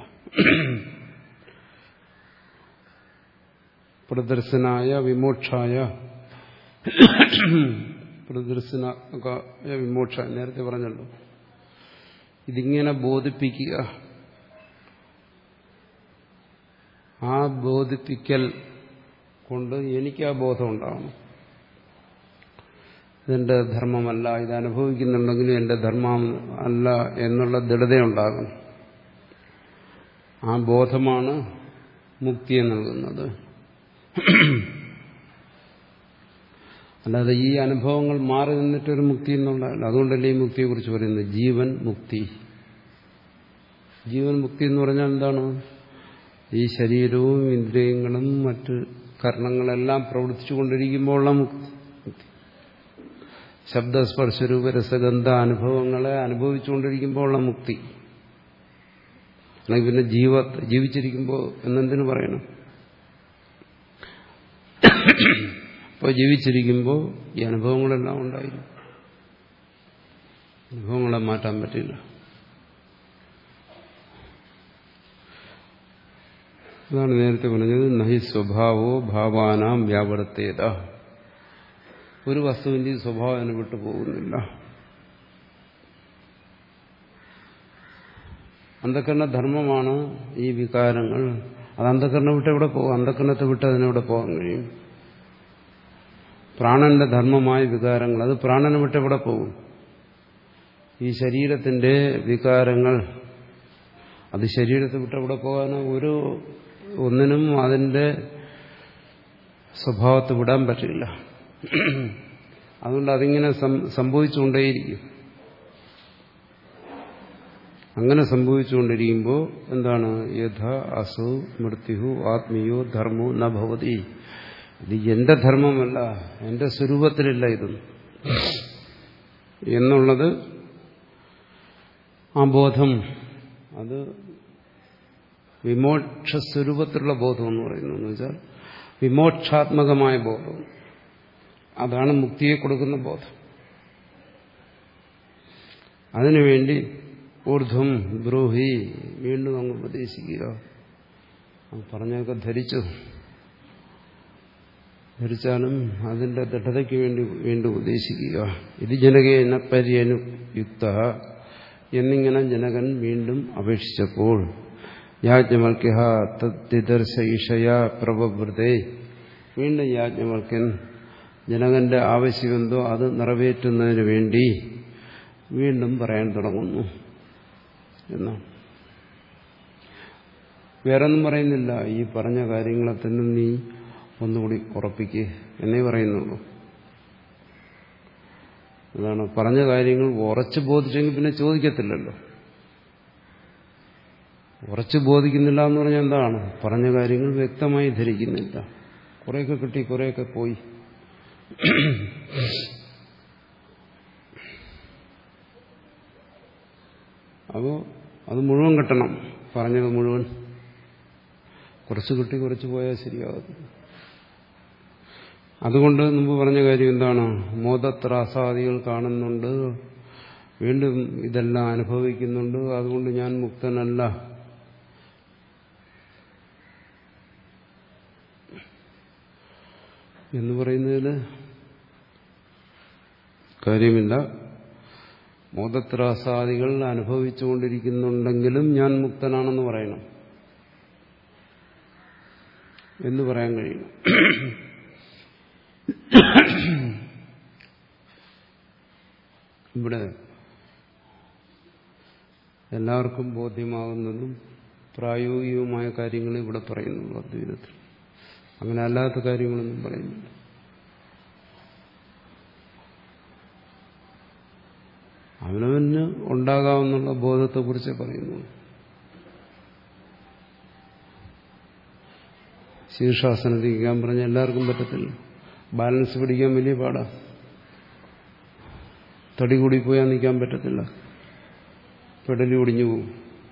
Speaker 1: പ്രദർശനായ വിമോക്ഷായ, പ്രദർശനായ വിമോക്ഷ നേരത്തെ പറഞ്ഞല്ലോ. ഇതിങ്ങനെ ബോധിപ്പിക്കുക, ആ ബോധിപ്പിക്കൽ കൊണ്ട് എനിക്ക് ആ ബോധം ഉണ്ടാവണം. ഇതെന്റെ ധർമ്മമല്ല, ഇത് അനുഭവിക്കുന്നുണ്ടെങ്കിലും എന്റെ ധർമ്മം അല്ല എന്നുള്ള ദൃഢതയുണ്ടാകണം. ആ ബോധമാണ് മുക്തിയെ നൽകുന്നത്. അല്ലാതെ ഈ അനുഭവങ്ങൾ മാറി നിന്നിട്ടൊരു മുക്തി എന്നുള്ളതല്ല. അതുകൊണ്ടല്ലേ ഈ മുക്തിയെക്കുറിച്ച് പറയുന്നത് ജീവൻ മുക്തി. ജീവൻ മുക്തി എന്ന് പറഞ്ഞാൽ എന്താണ്? ഈ ശരീരവും ഇന്ദ്രിയങ്ങളും മറ്റ് കർണങ്ങളെല്ലാം പ്രവർത്തിച്ചുകൊണ്ടിരിക്കുമ്പോഴുള്ള മുക്തി. ശബ്ദസ്പർശരൂപ രസഗന്ധ അനുഭവങ്ങളെ അനുഭവിച്ചുകൊണ്ടിരിക്കുമ്പോഴുള്ള മുക്തി. അല്ലെങ്കിൽ പിന്നെ ജീവ ജീവിച്ചിരിക്കുമ്പോൾ എന്നെന്തിനു പറയണം? അപ്പോൾ ജീവിച്ചിരിക്കുമ്പോൾ ഈ അനുഭവങ്ങളെല്ലാം ഉണ്ടായിരുന്നു. അനുഭവങ്ങളെ മാറ്റാൻ പറ്റില്ല. അതാണ് നേരത്തെ പറഞ്ഞത്, നഹി സ്വഭാവോ ഭാവാനാം വ്യാവർത്തേത. ഒരു വസ്തുവിന്റെ സ്വഭാവം അതിനെ വിട്ടു പോകുന്നില്ല. അന്ധകരണ ധർമ്മമാണ് ഈ വികാരങ്ങൾ. അത് അന്ധകരണം വിട്ട് എവിടെ പോകും? അന്ധകരണത്തെ വിട്ട് അതിനെവിടെ പോകാൻ കഴിയും? പ്രാണന്റെ ധർമ്മമായ വികാരങ്ങൾ, അത് പ്രാണനെ വിട്ട് എവിടെ പോകും? ഈ ശരീരത്തിന്റെ വികാരങ്ങൾ, അത് ശരീരത്തെ വിട്ട് എവിടെ പോകാനോ? ഒരു ഒന്നിനും അതിന്റെ സ്വഭാവത്തെ വിടാൻ പറ്റില്ല. അതുകൊണ്ട് അതിങ്ങനെ സംഭവിച്ചുകൊണ്ടേയിരിക്കും. അങ്ങനെ സംഭവിച്ചുകൊണ്ടിരിക്കുമ്പോൾ എന്താണ്? യഥ അസു മൃത്യു ആത്മീയോ ധർമ്മോ ന ഭവതി. ഇത് എന്റെ ധർമ്മമല്ല, എന്റെ സ്വരൂപത്തിലില്ല ഇതൊന്നും എന്നുള്ളത് ആ ബോധം, അത് വിമോക്ഷസ്വരൂപത്തിലുള്ള ബോധം എന്ന് പറയുന്നു. എന്ന് വെച്ചാൽ വിമോക്ഷാത്മകമായ ബോധം. അതാണ് മുക്തിയെ കൊടുക്കുന്ന ബോധം. അതിനുവേണ്ടി ഊർധ്വം ബ്രൂഹി, വീണ്ടും അങ്ങ് ഉപദേശിക്കുക. പറഞ്ഞൊക്കെ ധരിച്ചു ധരിച്ചാലും അതിന്റെ ദൃഢതയ്ക്ക് വേണ്ടി വീണ്ടും ഉപദേശിക്കുക. ഇത് ജനകേന പര്യനുയുക്ത എന്നിങ്ങനെ ജനകൻ വീണ്ടും അപേക്ഷിച്ചപ്പോൾ യാജ്ഞവൽക്യ തദ്ദിദർശ ഈഷയ പ്രവവൃതേ, വീണ്ടും യാജ്ഞവൽക്യൻ ജനകന്റെ ആവശ്യമെന്തോ അത് നിറവേറ്റുന്നതിന് വേണ്ടി വീണ്ടും പറയാൻ തുടങ്ങുന്നു എന്നാണ്. വേറൊന്നും പറയുന്നില്ല. ഈ പറഞ്ഞ കാര്യങ്ങളെ തന്നെ നീ ഒന്നുകൂടി ഉറപ്പിക്കുക എന്നേ പറയുന്നുള്ളൂ. അതാണ് പറഞ്ഞ കാര്യങ്ങൾ ഉറച്ചു ബോധിച്ചെങ്കിൽ പിന്നെ ചോദിക്കത്തില്ലല്ലോ. ഉറച്ചു ബോധിക്കുന്നില്ല എന്ന് പറഞ്ഞാൽ എന്താണ്? പറഞ്ഞ കാര്യങ്ങൾ വ്യക്തമായി ധരിക്കുന്നില്ല. കുറേയൊക്കെ കിട്ടി, കുറേയൊക്കെ പോയി. അപ്പോൾ അത് മുഴുവൻ കിട്ടണം. പറഞ്ഞത് മുഴുവൻ. കുറച്ച് കിട്ടി കുറച്ച് പോയാൽ ശരിയാകത്തില്ല. അതുകൊണ്ട് മുമ്പ് പറഞ്ഞ കാര്യം എന്താണ്? മോദത്രാസാദികൾ കാണുന്നുണ്ട്, വീണ്ടും ഇതെല്ലാം അനുഭവിക്കുന്നുണ്ട്, അതുകൊണ്ട് ഞാൻ മുക്തനല്ല എന്ന് പറയുന്നതിൽ കാര്യമില്ല. മോദത്രാസാദികൾ അനുഭവിച്ചുകൊണ്ടിരിക്കുന്നുണ്ടെങ്കിലും ഞാൻ മുക്തനാണെന്ന് പറയണം എന്ന് പറയാൻ കഴിയും. ഇവിടെ എല്ലാവർക്കും ബോധ്യമാകുന്നതും പ്രായോഗികവുമായ കാര്യങ്ങൾ ഇവിടെ പറയുന്നുള്ളൂ അദ്വൈതത്തിൽ. അങ്ങനെ അല്ലാത്ത കാര്യങ്ങളൊന്നും പറയുന്നില്ല. അവനവന് ഉണ്ടാകാവുന്ന ബോധത്തെക്കുറിച്ച് പറയുന്നു. ശീർഷാസനത്തിരിക്കാൻ പറഞ്ഞാൽ എല്ലാവർക്കും പറ്റത്തില്ല. ബാലൻസ് പിടിക്കാൻ വലിയ പാടാ. തടി കൂടി പോയാൽ നിൽക്കാൻ പറ്റത്തില്ല, പെടലി ഒടിഞ്ഞു പോകും.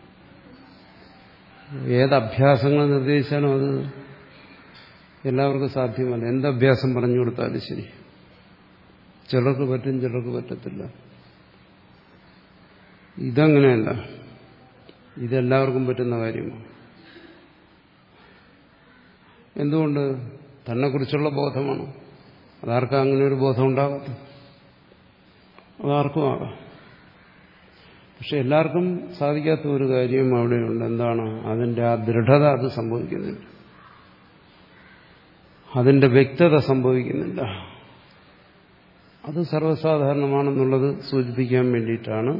Speaker 1: ഏത് അഭ്യാസങ്ങൾ നിർദ്ദേശിച്ചാലും അത് എല്ലാവർക്കും സാധ്യമല്ല. എന്തഭ്യാസം പറഞ്ഞു കൊടുത്താലും ശരി, ചിലർക്ക് പറ്റും, ചിലർക്ക് പറ്റത്തില്ല. ഇതങ്ങനെയല്ല, ഇതെല്ലാവർക്കും പറ്റുന്ന കാര്യമാണ്. എന്തുകൊണ്ട്? തന്നെക്കുറിച്ചുള്ള ബോധമാണ്. അതാർക്കും അങ്ങനെ ഒരു ബോധം ഉണ്ടാകത്തില്ല, അതാർക്കും ആകാം. പക്ഷെ എല്ലാവർക്കും സാധിക്കാത്ത ഒരു കാര്യം അവിടെയുണ്ട്. എന്താണ്? അതിന്റെ ആ ദൃഢത അത് സംഭവിക്കുന്നില്ല, അതിന്റെ വ്യക്തത സംഭവിക്കുന്നില്ല. അത് സർവ്വസാധാരണമാണെന്നുള്ളത് സൂചിപ്പിക്കാൻ വേണ്ടിയിട്ടാണ്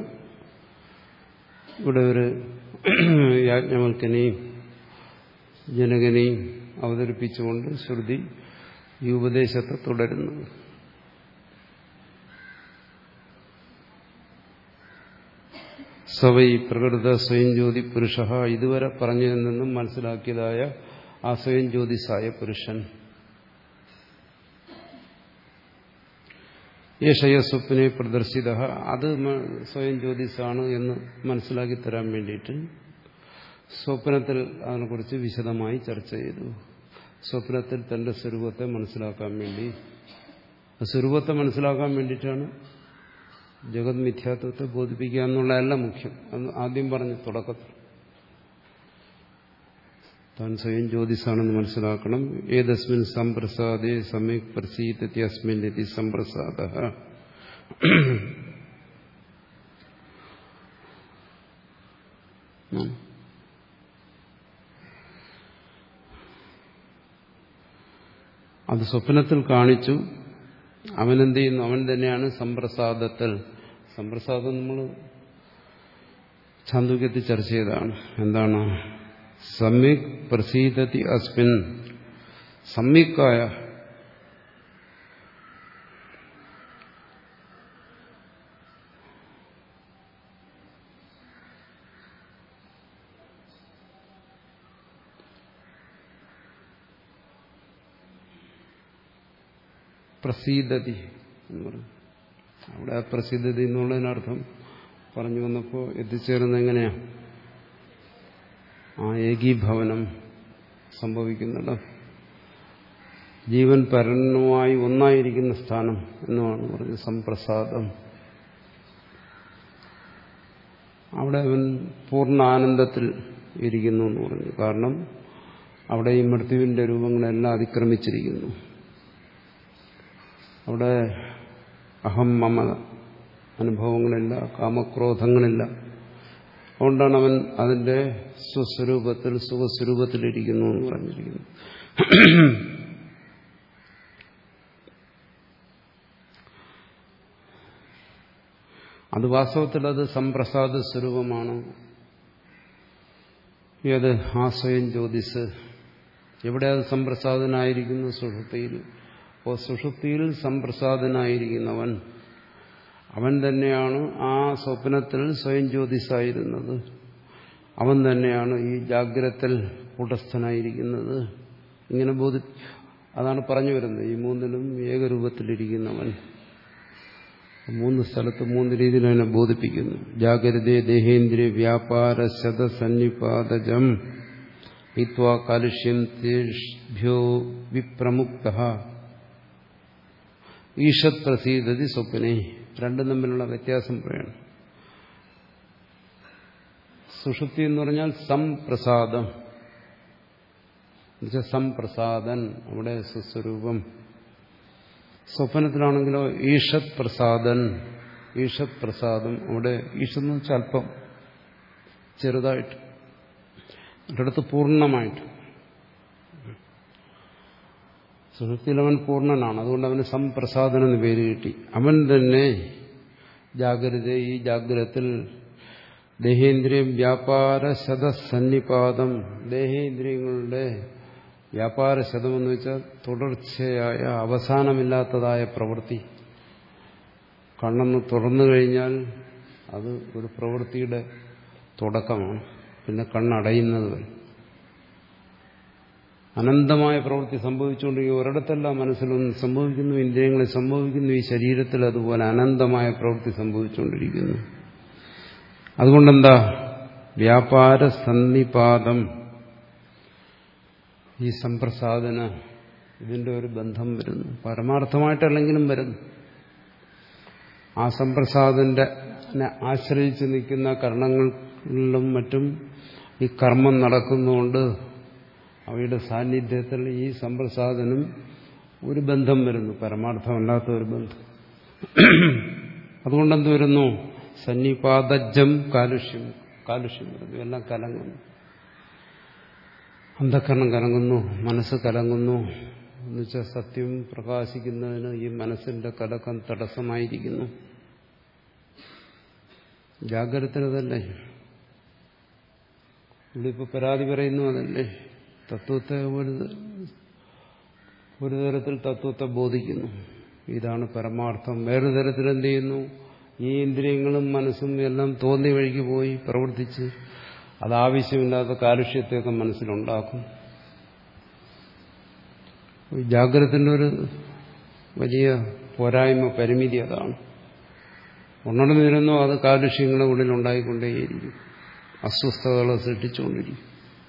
Speaker 1: ഇവിടെ ഒരു യാജ്ഞവൽക്കനെയും ജനകനെയും അവതരിപ്പിച്ചുകൊണ്ട് ശ്രുതി ഈ ഉപദേശത്തെ തുടരുന്നത്. സവൈ പ്രകൃത സ്വയം ജ്യോതി പുരുഷ, ഇതുവരെ പറഞ്ഞതിൽ നിന്നും മനസ്സിലാക്കിയതായ ആ സ്വയം ജ്യോതിസായ പുരുഷൻ. യേശയ സ്വപ്നെ പ്രദർശിത, അത് സ്വയം ജ്യോതിസാണ് എന്ന് മനസ്സിലാക്കി തരാൻ വേണ്ടിയിട്ട് സ്വപ്നത്തിൽ അതിനെക്കുറിച്ച് വിശദമായി ചർച്ച ചെയ്തു. സ്വപ്നത്തിൽ തന്റെ സ്വരൂപത്തെ മനസ്സിലാക്കാൻ വേണ്ടി, സ്വരൂപത്തെ മനസ്സിലാക്കാൻ വേണ്ടിയിട്ടാണ് ജഗത് മിഥ്യാത്വത്തെ ബോധിപ്പിക്കുക എന്നുള്ളതല്ല മുഖ്യം. അന്ന് ആദ്യം പറഞ്ഞു തുടക്കത്തിൽ താൻ സ്വയം ജ്യോതിസാണെന്ന് മനസ്സിലാക്കണം. ഏതസ്മിൻ സംപ്രസാദേ സമ്യക് പ്രസീദതി അസ്മിൻ ഇതി സംപ്രസാദഃ. അത് സ്വപ്നത്തിൽ കാണിച്ചു. അവനെന്ത് ചെയ്യുന്നു? അവൻ തന്നെയാണ് സംപ്രസാദത്തിൽ. സംപ്രസാദം നമ്മൾ ഛാന്ദോഗ്യത്തിൽ ചർച്ച ചെയ്തതാണ്. എന്താണ്? സമ്യക് പ്രസീദതി അസ്മിൻ, സമ്യക്കായ പ്രസീദതി എന്ന് പറഞ്ഞു. അവിടെ ആ പ്രസിദ്ധതി എന്നുള്ളതിനർത്ഥം പറഞ്ഞു വന്നപ്പോൾ എത്തിച്ചേരുന്നത് എങ്ങനെയാ? ആ ഏകീഭവനം സംഭവിക്കുന്നുണ്ട്. ജീവൻ പരനുമായി ഒന്നായിരിക്കുന്ന സ്ഥാനം എന്നുമാണ് പറഞ്ഞത്. സംപ്രസാദം. അവിടെ അവൻ പൂർണ്ണ ആനന്ദത്തിൽ ഇരിക്കുന്നു എന്ന് പറഞ്ഞു. കാരണം അവിടെ ഈ മൃത്യുവിന്റെ രൂപങ്ങളെല്ലാം അതിക്രമിച്ചിരിക്കുന്നു. അവിടെ അഹം മമ അനുഭവങ്ങളില്ല, കാമക്രോധങ്ങളില്ല. അതുകൊണ്ടാണ് അവൻ അതിന്റെ സ്വസ്വരൂപത്തിൽ സുഖസ്വരൂപത്തിലിരിക്കുന്നു എന്ന് പറഞ്ഞിരിക്കുന്നു. അത് വാസ്തവത്തിൽ അത് സംപ്രസാദ സ്വരൂപമാണ്. ഏത് ആ സ്വയം ജ്യോതിസ് എവിടെ അത് സംപ്രസാദനായിരിക്കുന്നു? സുഷുപ്തിയിൽ. അപ്പോൾ സുഷുപ്തിയിൽ സംപ്രസാദനായിരിക്കുന്നവൻ അവൻ തന്നെയാണ് ആ സ്വപ്നത്തിൽ സ്വയം ജ്യോതിസായിരുന്നത്. അവൻ തന്നെയാണ് ഈ ജാഗ്രത്തിൽ കൂട്ടസ്ഥനായിരിക്കുന്നത്. ഇങ്ങനെ ബോധി അതാണ് പറഞ്ഞു വരുന്നത്. ഈ മൂന്നിലും ഏകരൂപത്തിലിരിക്കുന്നവൻ മൂന്ന് സ്ഥലത്ത് മൂന്ന് രീതിയിൽ അതിനെ ബോധിപ്പിക്കുന്നു. ജാഗ്രതേ ദേഹേന്ദ്രിയ വ്യാപാര ശതസന്നിപാതജം ഹിത്വാ കാലുഷ്യം തേഭ്യോ വിപ്രമുക്തഃ ഈഷത് പ്രസീദതി സ്വപ്നേ. രണ്ടും തമ്മിലുള്ള വ്യത്യാസം പറയണം. സുഷുപ്തി എന്ന് പറഞ്ഞാൽ സംപ്രസാദം, എന്നുവെച്ചാൽ സംപ്രസാദൻ, അവിടെ സുസ്വരൂപം. സ്വപ്നത്തിലാണെങ്കിലോ ഈഷത് പ്രസാദൻ, ഈഷത് പ്രസാദം, അവിടെ ഈഷത് എന്ന് വെച്ചാൽ അല്പം ചെറുതായിട്ട്, ഒരിടത്ത് പൂർണ്ണമായിട്ട്. സുഷുപ്തിയിൽ അവൻ പൂർണ്ണനാണ്, അതുകൊണ്ട് അവന് സംപ്രസാദൻ എന്ന് പേര് കിട്ടി. അവൻ തന്നെ ജാഗ്രത, ഈ ജാഗ്രതത്തിൽ ദേഹേന്ദ്രിയം വ്യാപാര ശതസന്നിപാതം, ദേഹേന്ദ്രിയങ്ങളുടെ വ്യാപാരശതം എന്ന് വെച്ചാൽ തുടർച്ചയായ അവസാനമില്ലാത്തതായ പ്രവൃത്തി. കണ്ണൊന്ന് തുറന്നു കഴിഞ്ഞാൽ അത് ഒരു പ്രവൃത്തിയുടെ തുടക്കമാണ്, പിന്നെ കണ്ണടയുന്നത് വരെ അനന്തമായ പ്രവൃത്തി സംഭവിച്ചുകൊണ്ടിരിക്കും. ഒരിടത്തല്ല മനസ്സിലൊന്നും സംഭവിക്കുന്നു, ഇന്ദ്രിയങ്ങളിൽ സംഭവിക്കുന്നു, ഈ ശരീരത്തിൽ അതുപോലെ അനന്തമായ പ്രവൃത്തി സംഭവിച്ചുകൊണ്ടിരിക്കുന്നു. അതുകൊണ്ടെന്താ വ്യാപാര സന്നിപാതം, ഈ സംപ്രസാദന ഇതിന്റെ ഒരു ബന്ധം വരുന്നു. പരമാർത്ഥമായിട്ടല്ലെങ്കിലും വരുന്നു. ആ സംപ്രസാദന്റെ ആശ്രയിച്ച് നിൽക്കുന്ന കർണങ്ങളിലും മറ്റും ഈ കർമ്മം നടക്കുന്നതുകൊണ്ട് അവയുടെ സാന്നിധ്യത്തിൽ ഈ സംപ്രസാദനും ഒരു ബന്ധം വരുന്നു, പരമാർത്ഥമല്ലാത്ത ഒരു ബന്ധം. അതുകൊണ്ടെന്ത് വരുന്നു? സന്നിപാതജം കാലുഷ്യം, കാലുഷ്യം വരുന്നു, എല്ലാം കലങ്ങുന്നു. അന്ധകരണം കലങ്ങുന്നു, മനസ്സ് കലങ്ങുന്നു. എന്നുവെച്ചാൽ സത്യം പ്രകാശിക്കുന്നതിന് ഈ മനസ്സിന്റെ കലക്കം തടസ്സമായിരിക്കുന്നു. ജാഗ്രതതല്ലേ, ഇവിടെ ഇപ്പോൾ പരാതി പറയുന്നു, അതല്ലേ തത്വത്തെ ഒരു ഒരു തരത്തിൽ തത്വത്തെ ബോധിക്കുന്നു, ഇതാണ് പരമാർത്ഥം. വേറൊരു തരത്തിൽ എന്ത് ചെയ്യുന്നു? ഈ ഇന്ദ്രിയങ്ങളും മനസ്സും എല്ലാം തോന്നിയ വഴിക്ക് പോയി പ്രവർത്തിച്ച് അതാവശ്യമില്ലാത്ത കാലുഷ്യത്തെയൊക്കെ മനസ്സിലുണ്ടാക്കും. ജാഗ്രതത്തിന്റെ ഒരു വലിയ പോരായ്മ, പരിമിതി അതാണ്. ഉണർന്നിരുന്നോ അത് കാലുഷ്യങ്ങളുടെ ഉള്ളിൽ ഉണ്ടായിക്കൊണ്ടേയിരിക്കും, അസ്വസ്ഥതകളെ സൃഷ്ടിച്ചുകൊണ്ടിരിക്കും.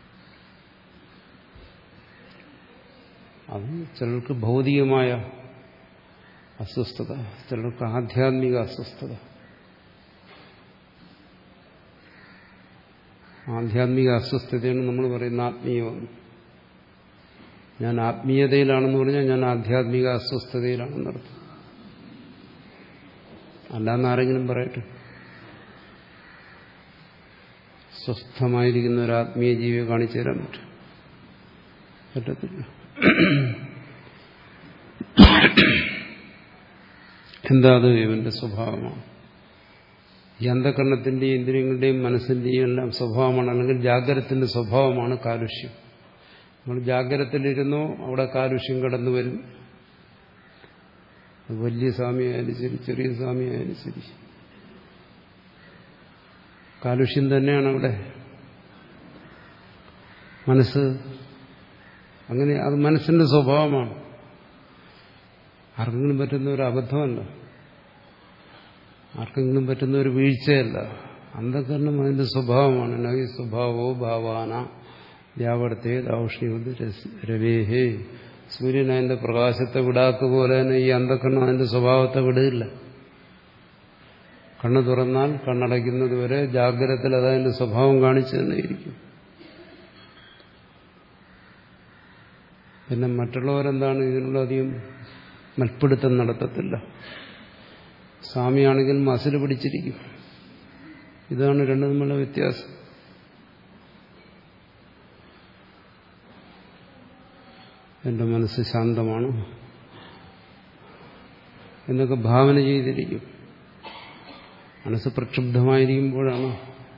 Speaker 1: അത് ചിലർക്ക് ഭൗതികമായ അസ്വസ്ഥത, ചിലർക്ക് ആധ്യാത്മിക അസ്വസ്ഥത. ആധ്യാത്മിക അസ്വസ്ഥതയാണ് നമ്മൾ പറയുന്ന ആത്മീയം. ഞാൻ ആത്മീയതയിലാണെന്ന് പറഞ്ഞാൽ ഞാൻ ആധ്യാത്മിക അസ്വസ്ഥതയിലാണെന്നർത്ഥം. അല്ലാന്ന് ആരെങ്കിലും പറയട്ടെ, സ്വസ്ഥമായിരിക്കുന്ന ഒരു ആത്മീയ ജീവിയെ കാണിച്ചു തരാൻ പറ്റും? പറ്റത്തില്ല. എന്താ അത്? ഇവന്റെ സ്വഭാവമാണ്. ഈ അന്ധകരണത്തിന്റെയും ഇന്ദ്രിയങ്ങളുടെയും മനസ്സിന്റെയും എല്ലാം സ്വഭാവമാണ്, അല്ലെങ്കിൽ ജാഗ്രതത്തിന്റെ സ്വഭാവമാണ് കാലുഷ്യം. നമ്മൾ ജാഗ്രതത്തിലിരുന്നോ അവിടെ കാലുഷ്യം കടന്നു വരും. വലിയ സ്വാമിയായാലും ശരി, ചെറിയ സ്വാമിയായാലും ശരി, കാലുഷ്യം തന്നെയാണ് അവിടെ. മനസ്സ് അങ്ങനെ, അത് മനസ്സിന്റെ സ്വഭാവമാണ്. ആർക്കെങ്കിലും പറ്റുന്ന ഒരു അബദ്ധമല്ല, ആർക്കെങ്കിലും പറ്റുന്ന ഒരു വീഴ്ചയല്ല. അന്ധകരണം അതിന്റെ സ്വഭാവമാണ്. നവി സ്വഭാവോ ഭാവാന വ്യാവർത്തേ ദൗഷ്ണിവത് രവേഹേ. സൂര്യൻ അതിന്റെ പ്രകാശത്തെ വിടാത്ത പോലെ തന്നെ ഈ അന്ധകരണം അതിന്റെ സ്വഭാവത്തെ വിടില്ല. കണ്ണ് തുറന്നാൽ കണ്ണടയ്ക്കുന്നത് വരെ ജാഗ്രതത്തിൽ അതതിന്റെ സ്വഭാവം കാണിച്ചു തന്നെയിരിക്കും. പിന്നെ മറ്റുള്ളവരെന്താണ് ഇതിനുള്ളധികം മൽപ്പിടുത്തം നടത്തത്തില്ല. സ്വാമിയാണെങ്കിൽ മസിൽ പിടിച്ചിരിക്കും. ഇതാണ് രണ്ടു തമ്മിലുള്ള വ്യത്യാസം. എന്റെ മനസ്സ് ശാന്തമാണ് എന്നൊക്കെ ഭാവന ചെയ്തിരിക്കും. മനസ്സ് പ്രക്ഷുബ്ധമായിരിക്കുമ്പോഴാണ്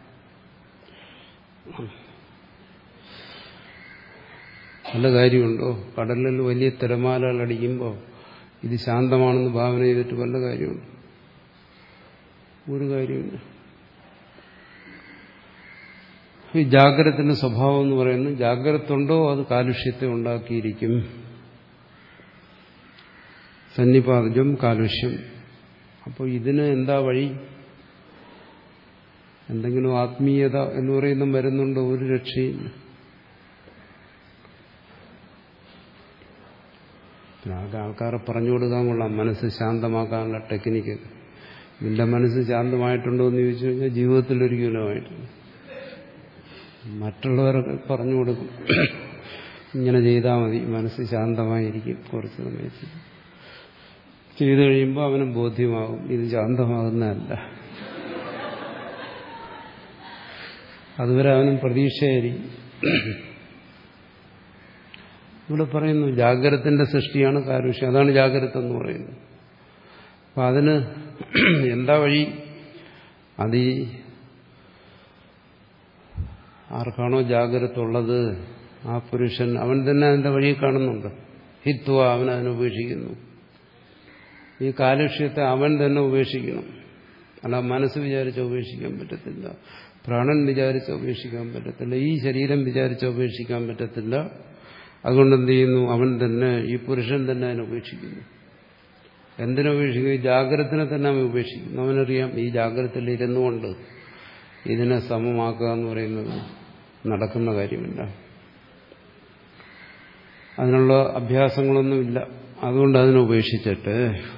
Speaker 1: നല്ല കാര്യമുണ്ടോ? കടലിൽ വലിയ തിരമാലകൾ അടിക്കുമ്പോൾ ഇത് ശാന്തമാണെന്ന് ഭാവന ചെയ്തിട്ട് വല്ല കാര്യമുണ്ട്? ഒരു കാര്യമില്ല. ഈ ജാഗ്രതത്തിന്റെ സ്വഭാവം എന്ന് പറയുന്നത് ജാഗ്രത ഉണ്ടോ അത് കാലുഷ്യത്തെ ഉണ്ടാക്കിയിരിക്കും. സന്നിപാതജം കാലുഷ്യം. അപ്പോൾ ഇതിന് എന്താ വഴി? എന്തെങ്കിലും ആത്മീയത എന്ന് പറയുന്ന വരുന്നുണ്ടോ? ഒരു രക്ഷയില്ല. ആകെ ആൾക്കാരെ പറഞ്ഞു കൊടുക്കാൻ കൊള്ളാം മനസ്സ് ശാന്തമാക്കാനുള്ള ടെക്നിക്ക്. നിന്റെ മനസ്സ് ശാന്തമായിട്ടുണ്ടോ എന്ന് ചോദിച്ചു കഴിഞ്ഞാൽ ജീവിതത്തിൽ ഒരിക്കലുമായിട്ടില്ല. മറ്റുള്ളവരൊക്കെ പറഞ്ഞു കൊടുക്കും, ഇങ്ങനെ ചെയ്താൽ മതി, മനസ്സ് ശാന്തമായിരിക്കും. കുറച്ച് സമയത്ത് ചെയ്തു കഴിയുമ്പോൾ അവന് ബോധ്യമാകും ഇത് ശാന്തമാകുന്നതല്ല. അതുവരെ അവനും പ്രതീക്ഷയായിരിക്കും. ഇവിടെ പറയുന്നു ജാഗ്രതത്തിന്റെ സൃഷ്ടിയാണ് കാലുഷ്യം. അതാണ് ജാഗ്രത എന്ന് പറയുന്നത്. അപ്പം അതിന് എന്താ വഴി? അത് ഈ ആർക്കാണോ ജാഗ്രത ഉള്ളത് ആ പുരുഷൻ അവൻ തന്നെ അതിന്റെ വഴി കാണുന്നുണ്ട്. ഹിത്വ അവൻ അതിനെ ഉപേക്ഷിക്കുന്നു. ഈ കാലുഷ്യത്തെ അവൻ തന്നെ ഉപേക്ഷിക്കണം. അല്ല മനസ്സ് വിചാരിച്ച ഉപേക്ഷിക്കാൻ പറ്റത്തില്ല, പ്രാണൻ വിചാരിച്ച ഉപേക്ഷിക്കാൻ പറ്റത്തില്ല, ഈ ശരീരം വിചാരിച്ച ഉപേക്ഷിക്കാൻ പറ്റത്തില്ല. അതുകൊണ്ട് എന്ത് ചെയ്യുന്നു? അവൻ തന്നെ, ഈ പുരുഷൻ തന്നെ അതിനെ ഉപേക്ഷിക്കുന്നു. എന്തിനുപേക്ഷിക്കും? ഈ ജാഗ്രതത്തിനെ തന്നെ അവൻ ഉപേക്ഷിക്കുന്നു. അവനറിയാം ഈ ജാഗ്രതയിൽ ഇരുന്നുകൊണ്ട് ഇതിനെ സമമാക്കുക എന്ന് പറയുന്നത് നടക്കുന്ന കാര്യമില്ല. അതിനുള്ള അഭ്യാസങ്ങളൊന്നുമില്ല. അതുകൊണ്ട് അതിനെ ഉപേക്ഷിച്ചിട്ട്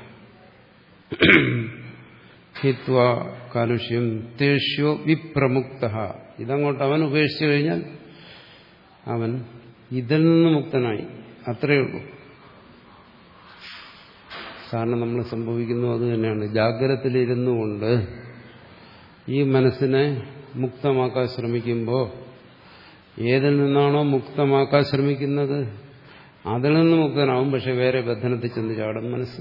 Speaker 1: ഹിത്വ കാലുഷ്യം തേഷ്യോ വിപ്രമുക്ത. ഇതങ്ങോട്ട് അവൻ ഉപേക്ഷിച്ചു കഴിഞ്ഞാൽ അവൻ ഇതിൽ നിന്ന് മുക്തനായി. അത്രയേ ഉള്ളൂ. കാരണം നമ്മൾ സംഭവിക്കുന്നു അത് തന്നെയാണ്. ജാഗ്രതയിലിരുന്നു കൊണ്ട് ഈ മനസ്സിനെ മുക്തമാക്കാൻ ശ്രമിക്കുമ്പോൾ ഏതിൽ നിന്നാണോ മുക്തമാക്കാൻ ശ്രമിക്കുന്നത് അതിൽ നിന്ന് മുക്തനാവും. പക്ഷെ വേറെ ബന്ധനത്തിൽ ചെന്ന് ചാടും മനസ്സ്.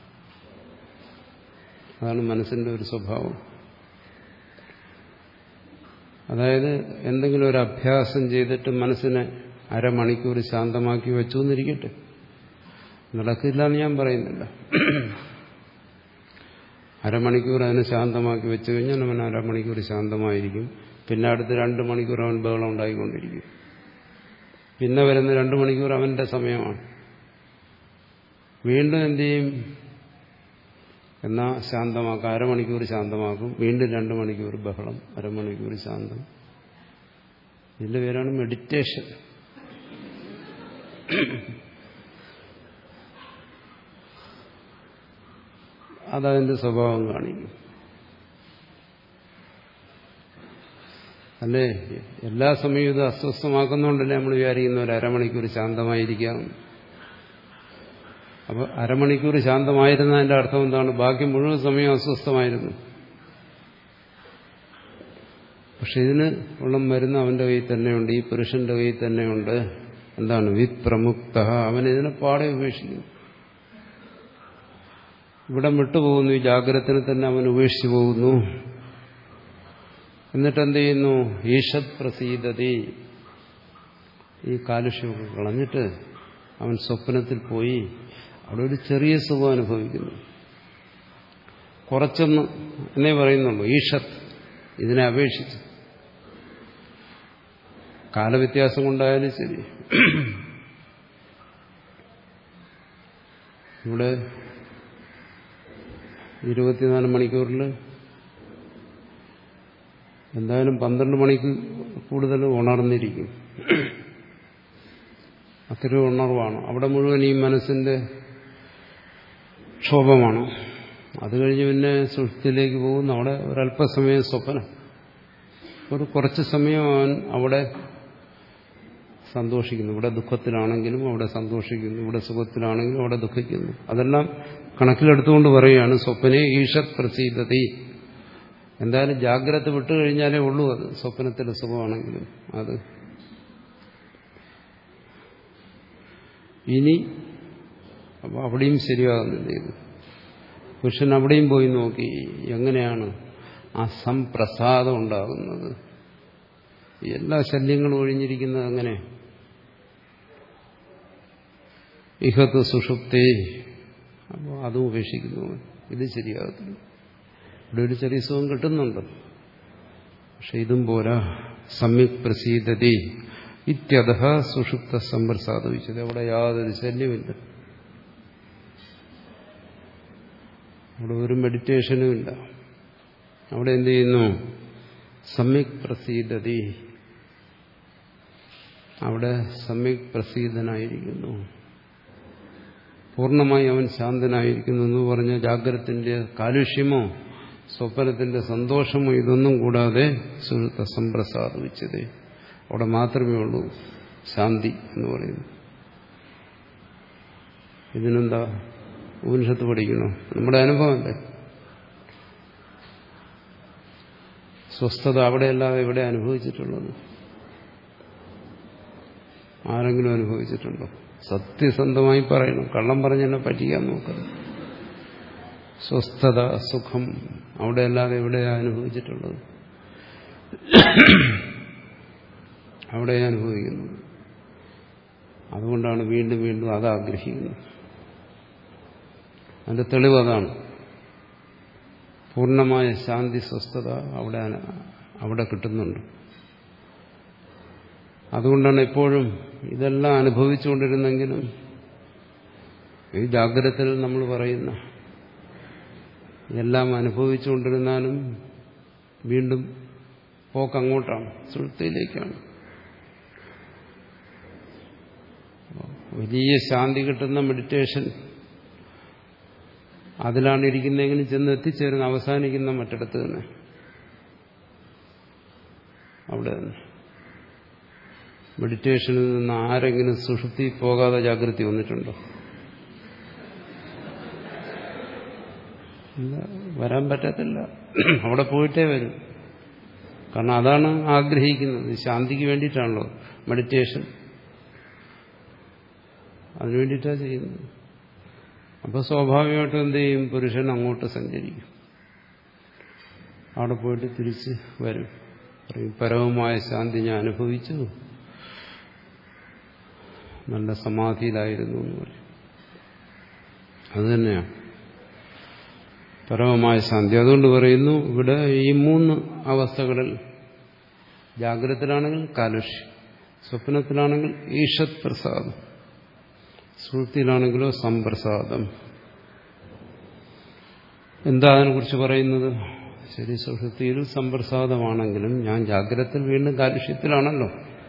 Speaker 1: അതാണ് മനസ്സിന്റെ ഒരു സ്വഭാവം. അതായത് എന്തെങ്കിലും ഒരു അഭ്യാസം ചെയ്തിട്ട് മനസ്സിനെ അരമണിക്കൂർ ശാന്തമാക്കി വെച്ചു എന്നിരിക്കട്ടെ, നടക്കില്ല എന്ന് ഞാൻ പറയുന്നില്ല. അരമണിക്കൂർ അതിനെ ശാന്തമാക്കി വെച്ചു കഴിഞ്ഞാൽ അവൻ അരമണിക്കൂർ ശാന്തമായിരിക്കും. പിന്നെ അടുത്ത് രണ്ട് മണിക്കൂർ അവൻ ബഹളം ഉണ്ടായിക്കൊണ്ടിരിക്കും. പിന്നെ വരുന്ന രണ്ട് മണിക്കൂർ അവന്റെ സമയമാണ്. വീണ്ടും എന്ത് ചെയ്യും? എന്നാ ശാന്തമാക്കാം, അരമണിക്കൂർ ശാന്തമാക്കും. വീണ്ടും രണ്ട് മണിക്കൂർ ബഹളം, അരമണിക്കൂർ ശാന്തം. ഇതിന്റെ പേരാണ് മെഡിറ്റേഷൻ. അതതിന്റെ സ്വഭാവം കാണിക്കും. അല്ലേ? എല്ലാ സമയവും ഇത് അസ്വസ്ഥമാക്കുന്നുണ്ടല്ലേ നമ്മൾ വിചാരിക്കുന്ന ഒരു അരമണിക്കൂർ ശാന്തമായിരിക്കാം. അപ്പൊ അരമണിക്കൂർ ശാന്തമായിരുന്നതിന്റെ അർത്ഥം എന്താണ്? ബാക്കി മുഴുവൻ സമയം അസ്വസ്ഥമായിരുന്നു. പക്ഷെ ഇതിന് ഉള്ള മരുന്ന് അവന്റെ കയ്യിൽ തന്നെയുണ്ട്, ഈ പുരുഷന്റെ കയ്യിൽ തന്നെയുണ്ട്. എന്താണ്? വിപ്രമുക്ത. അവൻ ഇതിനെ പാടെ ഉപേക്ഷിക്കുന്നു. ഇവിടെ വിട്ടുപോകുന്നു. ഈ ജാഗ്രതനെ തന്നെ അവൻ ഉപേക്ഷിച്ചു പോകുന്നു. എന്നിട്ട് എന്ത് ചെയ്യുന്നു? ഈഷത് പ്രസീദതി. ഈ കാലുഷ്യമൊക്കെ കളഞ്ഞിട്ട് അവൻ സ്വപ്നത്തിൽ പോയി അവിടെ ഒരു ചെറിയ സുഖം അനുഭവിക്കുന്നു. കുറച്ചൊന്ന് എന്നേ പറയുന്നുള്ളൂ. ഈഷത് ഇതിനെ അപേക്ഷിച്ച് കാലവ്യത്യാസം കൊണ്ടായാലും ശരി. ഇവിടെ ഇരുപത്തിനാല് മണിക്കൂറിൽ എന്തായാലും പന്ത്രണ്ട് മണിക്ക് കൂടുതൽ ഉണർന്നിരിക്കും. അത്രയും ഉണർവാണ്. അവിടെ മുഴുവൻ ഈ മനസ്സിന്റെ ക്ഷോഭമാണ്. അത് കഴിഞ്ഞ് പിന്നെ സുഷുപ്തിയിലേക്ക് പോകുന്നു. അവിടെ ഒരല്പസമയം സ്വപ്നം. ഒരു കുറച്ച് സമയം അവൻ അവിടെ സന്തോഷിക്കുന്നു. ഇവിടെ ദുഃഖത്തിലാണെങ്കിലും അവിടെ സന്തോഷിക്കുന്നു, ഇവിടെ സുഖത്തിലാണെങ്കിലും അവിടെ ദുഃഖിക്കുന്നു. അതെല്ലാം കണക്കിലെടുത്തുകൊണ്ട് പറയുകയാണ് സ്വപ്നെ ഈഷത് പ്രസീദതി. എന്തായാലും ജാഗ്രത വിട്ടുകഴിഞ്ഞാലേ ഉള്ളൂ അത്. സ്വപ്നത്തിലെ സുഖമാണെങ്കിലും അത് ഇനി അപ്പോൾ അവിടെയും ശരിയാകുന്നില്ല. ഇത് പുരുഷൻ അവിടെയും പോയി നോക്കി എങ്ങനെയാണ് ആ സംപ്രസാദം ഉണ്ടാകുന്നത്. എല്ലാ ശല്യങ്ങളും ഒഴിഞ്ഞിരിക്കുന്നത് അങ്ങനെ. ഇഹത്ത് സുഷുപ്തേ, അപ്പോൾ അതും ഉപേക്ഷിക്കുന്നു. ഇത് ശരിയാകത്തില്ല. ഇവിടെ ഒരു ചെറിയ സുഖം കിട്ടുന്നുണ്ട്, പക്ഷെ ഇതും പോരാ. സമ്യക് പ്രസീദതി ഇത്യതഃ സുഷുപ്ത സംപ്രസാദിച്ചത്. അവിടെ യാതൊരു ശല്യമില്ല, അവിടെ ഒരു മെഡിറ്റേഷനും ഇല്ല. അവിടെ എന്ത് ചെയ്യുന്നു? സമ്യക് പ്രസീദതി, അവിടെ സമ്യക് പ്രസീദനായിരിക്കുന്നു, പൂർണ്ണമായി അവൻ ശാന്തനായിരിക്കുന്നു എന്ന് പറഞ്ഞ ജാഗ്രതത്തിന്റെ കാലുഷ്യമോ സ്വപ്നത്തിന്റെ സന്തോഷമോ ഇതൊന്നും കൂടാതെ സുഷുപ്ത സംപ്രസാദിച്ചത്. അവിടെ മാത്രമേ ഉള്ളൂ ശാന്തി എന്ന് പറയുന്നു. ഇതിനെന്താ ഉപനിഷത്ത് പഠിക്കണോ? നമ്മുടെ അനുഭവമല്ലേ. സ്വസ്ഥത അവിടെയല്ലാതെ എവിടെ അനുഭവിച്ചിട്ടുള്ളത്? ആരെങ്കിലും അനുഭവിച്ചിട്ടുണ്ടോ? സത്യസന്ധമായി പറയണം, കള്ളം പറഞ്ഞ് എന്നെ പറ്റിക്കാൻ നോക്കരുത്. സ്വസ്ഥത, സുഖം അവിടെയല്ലാതെ എവിടെയാ അനുഭവിച്ചിട്ടുള്ളത്? അവിടെ അനുഭവിക്കുന്നത്. അതുകൊണ്ടാണ് വീണ്ടും വീണ്ടും അത് ആഗ്രഹിക്കുന്നത്. അതിന്റെ തെളിവ് അതാണ്. പൂർണ്ണമായ ശാന്തി, സ്വസ്ഥത അവിടെ അവിടെ കിട്ടുന്നുണ്ട്. അതുകൊണ്ടാണ് എപ്പോഴും ഇതെല്ലാം അനുഭവിച്ചുകൊണ്ടിരുന്നെങ്കിലും ഈ ജാഗ്രതയിൽ നമ്മൾ പറയുന്ന എല്ലാം അനുഭവിച്ചുകൊണ്ടിരുന്നാലും വീണ്ടും പോക്കങ്ങോട്ടാണ്, സുഷുപ്തിയിലേക്കാണ്. വലിയ ശാന്തി കിട്ടുന്ന മെഡിറ്റേഷൻ അതിലാണ് ഇരിക്കുന്നതെങ്കിലും ചെന്ന് എത്തിച്ചേരുന്ന അവസാനിക്കുന്ന മറ്റിടത്ത് തന്നെ, അവിടെ തന്നെ. മെഡിറ്റേഷനിൽ നിന്ന് ആരെങ്കിലും സുഷുപ്തി പോകാതെ ജാഗ്രത വന്നിട്ടുണ്ടോ? വരാൻ പറ്റത്തില്ല. അവിടെ പോയിട്ടേ വരും. കാരണം അതാണ് ആഗ്രഹിക്കുന്നത്. ശാന്തിക്ക് വേണ്ടിയിട്ടാണല്ലോ മെഡിറ്റേഷൻ, അതിനു വേണ്ടിയിട്ടാണ് ചെയ്യുന്നത്. അപ്പോൾ സ്വാഭാവികമായിട്ടും എന്ത് ചെയ്യും? പുരുഷൻ അങ്ങോട്ട് സഞ്ചരിക്കും, അവിടെ പോയിട്ട് തിരിച്ച് വരും. പറയും, പരമമായ ശാന്തി ഞാൻ അനുഭവിച്ചു, നല്ല സമാധിയിലായിരുന്നു എന്ന് പറയും. അതുതന്നെയാണ് പരമമായ ശാന്തി. അതുകൊണ്ട് പറയുന്നു ഇവിടെ ഈ മൂന്ന് അവസ്ഥകളിൽ, ജാഗ്രതത്തിലാണെങ്കിൽ കാലുഷ്യം, സ്വപ്നത്തിലാണെങ്കിൽ ഈഷത് പ്രസാദം, സുഷുപ്തിയിലാണെങ്കിലോ സംപ്രസാദം. എന്താ അതിനെക്കുറിച്ച് പറയുന്നത്? ശരി, സുഷുപ്തിയിൽ സംപ്രസാദമാണെങ്കിലും ഞാൻ ജാഗ്രതത്തിൽ വീണ്ടും കാലുഷ്യത്തിലാണല്ലോ.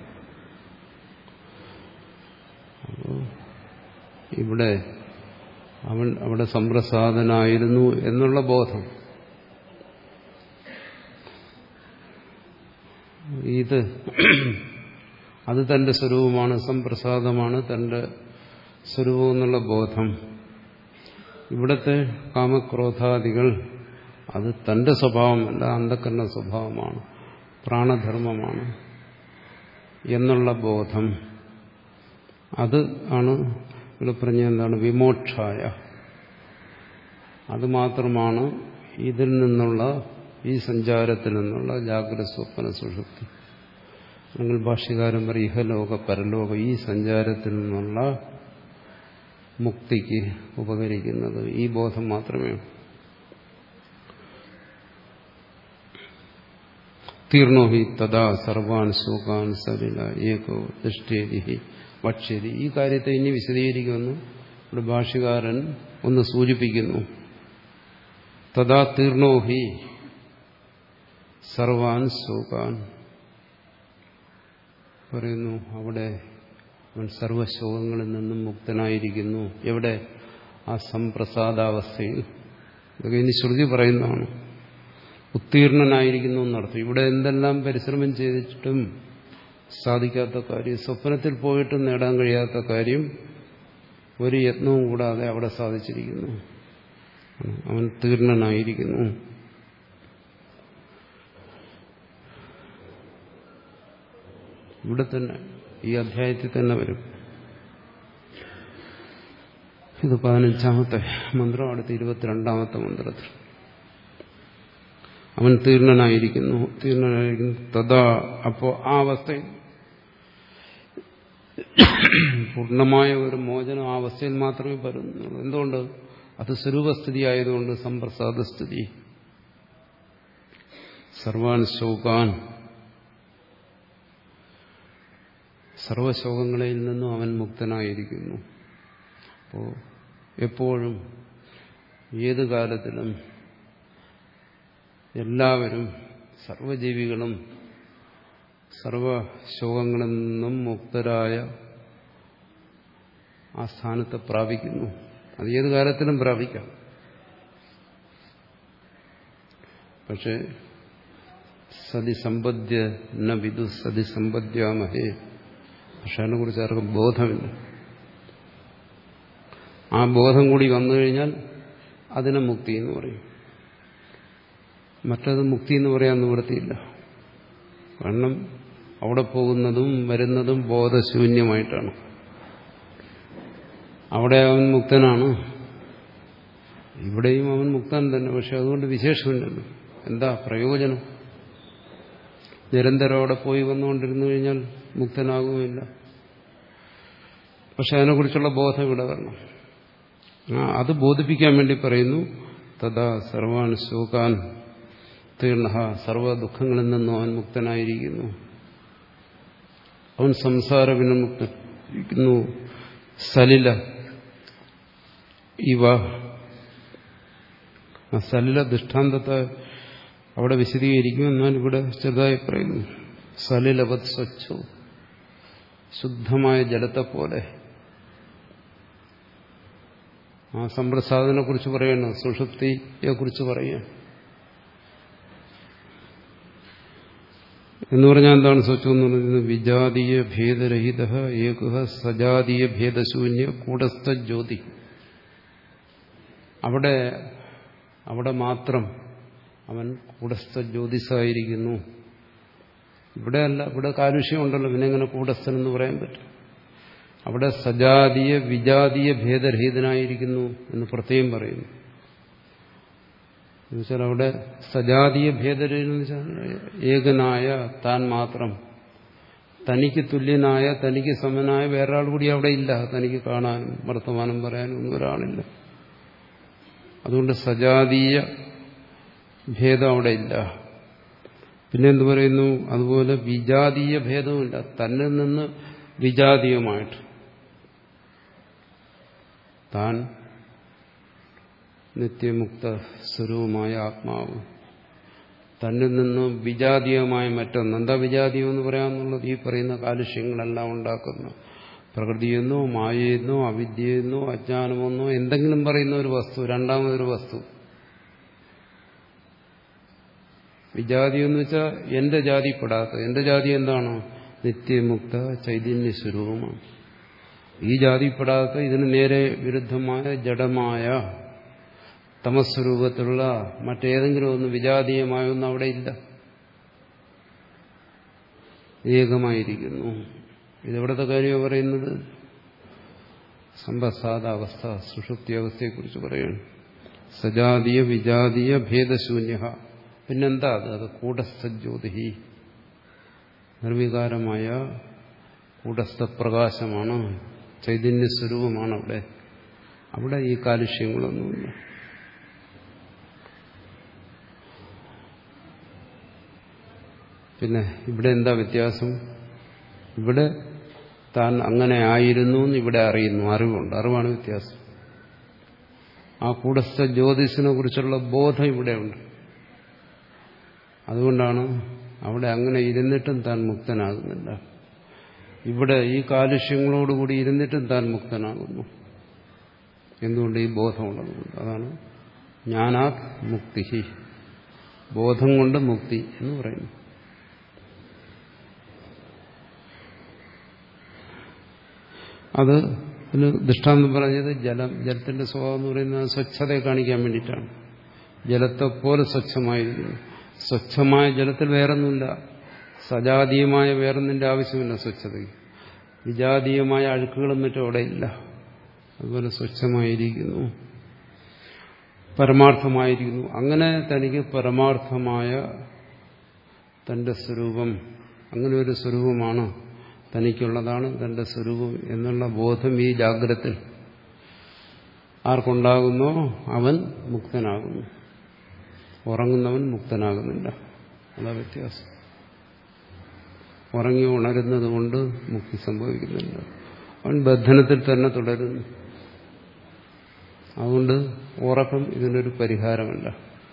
Speaker 1: ഇവിടെ അവൻ അവിടെ സംപ്രസാദനായിരുന്നു എന്നുള്ള ബോധം, ഇത് അത് തന്റെ സ്വരൂപമാണ്, സംപ്രസാദമാണ് തന്റെ സ്വരൂപം എന്നുള്ള ബോധം. ഇവിടുത്തെ കാമക്രോധാദികൾ അത് തന്റെ സ്വഭാവമല്ല, അന്ധകരണ സ്വഭാവമാണ്, പ്രാണധർമ്മമാണ് എന്നുള്ള ബോധം. അത് ആണ് ഇവിടെ പറഞ്ഞ എന്താണ്? വിമോക്ഷായ. അത് മാത്രമാണ് ഇതിൽ നിന്നുള്ള, ഈ സഞ്ചാരത്തിൽ നിന്നുള്ള ജാഗ്രത, സ്വപ്ന, സുഷുപ്തി, അല്ലെങ്കിൽ ഭാഷ്യകാരൻ പറയും ഇഹലോക പരലോക, ഈ സഞ്ചാരത്തിൽ നിന്നുള്ള മുക്തിക്ക് ഉപകരിക്കുന്നത് ഈ ബോധം മാത്രമേ. തീർണോ ഹി തഥാ സർവാൻ ശോകാൻ സലില ഏകോ ദൃഷ്ടേതി വക്ഷ്യതി. ഈ കാര്യത്തെ ഇനി വിശദീകരിക്കുമെന്ന് ഇവിടെ ഭാഷ്യകാരൻ ഒന്ന് സൂചിപ്പിക്കുന്നു. തഥാ തീർണോ ഹി സർവാൻ ശോകാൻ പറയുന്നു. അവിടെ അവൻ സർവശോകങ്ങളിൽ നിന്നും മുക്തനായിരിക്കുന്നു. എവിടെ? ആ സംപ്രസാദാവസ്ഥയിൽ. ഇതൊക്കെ ഇനി ശ്രുതി പറയുന്നതാണ്. ഉത്തീർണനായിരിക്കുന്നു എന്നർത്ഥം. ഇവിടെ എന്തെല്ലാം പരിശ്രമം ചെയ്തിട്ടും സാധിക്കാത്ത കാര്യം, സ്വപ്നത്തിൽ പോയിട്ടും നേടാൻ കഴിയാത്ത കാര്യം ഒരു യത്നവും കൂടാതെ അവിടെ സാധിച്ചിരിക്കുന്നു. അവൻ തീർണനായിരിക്കുന്നു. ഇവിടെ തന്നെ ഈ അധ്യായത്തിൽ തന്നെ വരും. ഇത് പതിനഞ്ചാമത്തെ മന്ത്രം. അടുത്ത ഇരുപത്തിരണ്ടാമത്തെ മന്ത്രത്തിൽ അവൻ തീർണനായിരിക്കുന്നു തീർണനായിരിക്കുന്നു തഥാ. അപ്പോൾ ആ അവസ്ഥയിൽ പൂർണ്ണമായ ഒരു മോചനം ആ അവസ്ഥയിൽ മാത്രമേ വരുന്നുള്ളൂ. എന്തുകൊണ്ട്? അത് സ്വരൂപസ്ഥിതി ആയതുകൊണ്ട്. സംപ്രസാദസ്ഥിതി. സർവാൻ ശോകാൻ, സർവശോകങ്ങളിൽ നിന്നും അവൻ മുക്തനായിരിക്കുന്നു. അപ്പോൾ എപ്പോഴും ഏത് കാലത്തിലും എല്ലാവരും സർവജീവികളും സർവശോകങ്ങളിൽ നിന്നും മുക്തരായ ആ സ്ഥാനത്തെ പ്രാപിക്കുന്നു. അത് ഏത് കാലത്തിലും പ്രാപിക്കാം. പക്ഷെ സതി സമ്പദ്യ ന വിദു സതി സമ്പദ്യാമഹേ. പക്ഷെ അതിനെക്കുറിച്ച് ആർക്കും ബോധമില്ല. ആ ബോധം കൂടി വന്നു കഴിഞ്ഞാൽ അതിനെ മുക്തി എന്ന് പറയും. മറ്റത് മുക്തി എന്ന് പറയാൻ നിവൃത്തിയില്ല. കാരണം അവിടെ പോകുന്നതും വരുന്നതും ബോധശൂന്യമായിട്ടാണ്. അവിടെ അവൻ മുക്തനാണ്, ഇവിടെയും അവൻ മുക്തൻ തന്നെ. പക്ഷെ അതുകൊണ്ട് വിശേഷമില്ലല്ലോ. എന്താ പ്രയോജനം? നിരന്തരം അവിടെ പോയി വന്നുകൊണ്ടിരുന്നു കഴിഞ്ഞാൽ മുക്തനാകുമില്ല. പക്ഷെ അതിനെക്കുറിച്ചുള്ള ബോധം ഇവിടെ വരണം. ആ അത് ബോധിപ്പിക്കാൻ വേണ്ടി പറയുന്നു. തഥാ സർവാൻ ശോകാൻ തീർണ, സർവ ദുഃഖങ്ങളിൽ നിന്നും അവൻ മുക്തനായിരിക്കുന്നു. അവൻ സംസാര വിമുക്തനായിരിക്കുന്നു. സലില ഇവ. ആ സലില ദൃഷ്ടാന്തത്തെ അവിടെ വിശദീകരിക്കും. എന്നാൽ ഇവിടെ ചെറുതായി പറയുന്നു. സലിലവത് സ്വച്ഛോ, ശുദ്ധമായ ജലത്തെ പോലെ. ആ സമ്പ്രസാദനെ കുറിച്ച് പറയണം, സുഷുപ്തിയെ കുറിച്ച് പറയുക എന്ന് പറഞ്ഞാൽ എന്താണ് സ്വച്ഛം എന്ന് പറയുന്നത്? വിജാതീയ ഭേദരഹിത ഏക സജാതീയ ഭേദശൂന്യ കൂടസ്ഥ ജ്യോതി. അവിടെ അവിടെ മാത്രം അവൻ കൂടസ്ഥ ജ്യോതിസായിരിക്കുന്നു. ഇവിടെ അല്ല. ഇവിടെ കാലുഷ്യമുണ്ടല്ലോ, പിന്നെ എങ്ങനെ കൂടസ്ഥൻ എന്ന് പറയാൻ പറ്റും? അവിടെ സജാതീയ വിജാതീയ ഭേദരഹിതനായിരിക്കുന്നു എന്ന് പ്രത്യേകം പറയുന്നു. എന്നുവെച്ചാൽ അവിടെ സജാതീയ ഭേദരഹിതനെന്ന് വെച്ചാൽ ഏകനായ താൻ മാത്രം, തനിക്ക് തുല്യനായ തനിക്ക് സമനായ വേറൊരാൾ കൂടി അവിടെ ഇല്ല. തനിക്ക് കാണാനും വർത്തമാനം പറയാനും ഒന്നും ഒരാളില്ല. അതുകൊണ്ട് സജാതീയ ഭേദം അവിടെ ഇല്ല. പിന്നെ എന്ത് പറയുന്നു? അതുപോലെ വിജാതീയ ഭേദവുമില്ല. തന്നിൽ നിന്ന് വിജാതീയമായിട്ട് താൻ നിത്യമുക്ത സ്വരൂപമായ ആത്മാവ്, തന്നിൽ നിന്നും വിജാതീയമായ മറ്റൊന്ന്. എന്താ വിജാതീയം എന്ന് പറയാമെന്നുള്ളത്? ഈ പറയുന്ന കാലുഷ്യങ്ങളെല്ലാം ഉണ്ടാക്കുന്ന പ്രകൃതിയെന്നോ മായയെന്നോ അവിദ്യയെന്നോ അജ്ഞാനമെന്നോ എന്തെങ്കിലും പറയുന്ന ഒരു വസ്തു, രണ്ടാമതൊരു വസ്തു. വിജാതി എന്ന് വെച്ചാൽ എന്റെ ജാതിപ്പെടാത്ത. എന്റെ ജാതി എന്താണ്? നിത്യമുക്ത ചൈതന്യ സ്വരൂപമാണ്. ഈ ജാതിപ്പെടാത്ത ഇതിന് നേരെ വിരുദ്ധമായ ജഡമായ തമസ്വരൂപത്തിലുള്ള മറ്റേതെങ്കിലും ഒന്ന് വിജാതീയമായ ഒന്നും അവിടെ ഇല്ല. ഏകമായിരിക്കുന്നു. ഇതെവിടത്തെ കാര്യമാണ് പറയുന്നത്? സമ്പ്രസാദ അവസ്ഥ, സുഷുപ്തി അവസ്ഥയെക്കുറിച്ച് പറയുന്നു. സജാതീയ വിജാതീയ ഭേദശൂന്യ. പിന്നെന്താ അത്? അത് കൂടസ്ഥ ജ്യോതി, നിർവികാരമായ കൂടസ്ഥ പ്രകാശമാണ്, ചൈതന്യസ്വരൂപമാണ് അവിടെ. അവിടെ ഈ കാലുഷ്യങ്ങളൊന്നുമില്ല. പിന്നെ ഇവിടെ എന്താ വ്യത്യാസം? ഇവിടെ താൻ അങ്ങനെ ആയിരുന്നു എന്ന് ഇവിടെ അറിയുന്നു, അറിവുണ്ട്. അറിവാണ് വ്യത്യാസം. ആ കൂടസ്ഥ ജ്യോതിസിനെ കുറിച്ചുള്ള ബോധം ഇവിടെയുണ്ട്. അതുകൊണ്ടാണ് അവിടെ അങ്ങനെ ഇരുന്നിട്ടും താൻ മുക്തനാകുന്നില്ല. ഇവിടെ ഈ കാലുഷ്യങ്ങളോടുകൂടി ഇരുന്നിട്ടും താൻ മുക്തനാകുന്നു. എന്തുകൊണ്ട്? ഈ ബോധമുള്ളതുകൊണ്ട്. അതാണ് ജ്ഞാനാത് മുക്തി, ബോധം കൊണ്ട് മുക്തി എന്ന് പറയുന്നു. അത് ദൃഷ്ടാന്തം പറഞ്ഞത് ജലം. ജലത്തിന്റെ സ്വഭാവം എന്ന് പറയുന്നത് സ്വച്ഛതയെ കാണിക്കാൻ വേണ്ടിയിട്ടാണ്. ജലത്തെ പോലെ സ്വച്ഛമായിരിക്കുന്നു. സ്വച്ഛമായ ജലത്തിൽ വേറൊന്നുമില്ല. സജാതീയമായ വേറൊന്നിന്റെ ആവശ്യമില്ല സ്വച്ഛതയ്ക്ക്. വിജാതീയമായ അഴുക്കുകളും മറ്റും അവിടെ ഇല്ല. അതുപോലെ സ്വച്ഛമായിരിക്കുന്നു. പരമാർത്ഥമായിരിക്കുന്നു. അങ്ങനെ തനിക്ക് പരമാർത്ഥമായ തന്റെ സ്വരൂപം, അങ്ങനെ ഒരു സ്വരൂപമാണ് തനിക്കുള്ളതാണ് തന്റെ സ്വരൂപം എന്നുള്ള ബോധം ഈ ജാഗ്രതത്തിൽ ആർക്കുണ്ടാകുന്നോ അവൻ മുക്തനാകുന്നു. ഉറങ്ങുന്നവൻ മുക്തനാകുന്നില്ല. അതാ വ്യത്യാസം. ഉറങ്ങി ഉണരുന്നത് കൊണ്ട് മുക്തി സംഭവിക്കുന്നില്ല. അവൻ ബന്ധനത്തിൽ തന്നെ തുടരുന്നു. അതുകൊണ്ട് ഉറക്കം ഇതിനൊരു പരിഹാരമല്ല.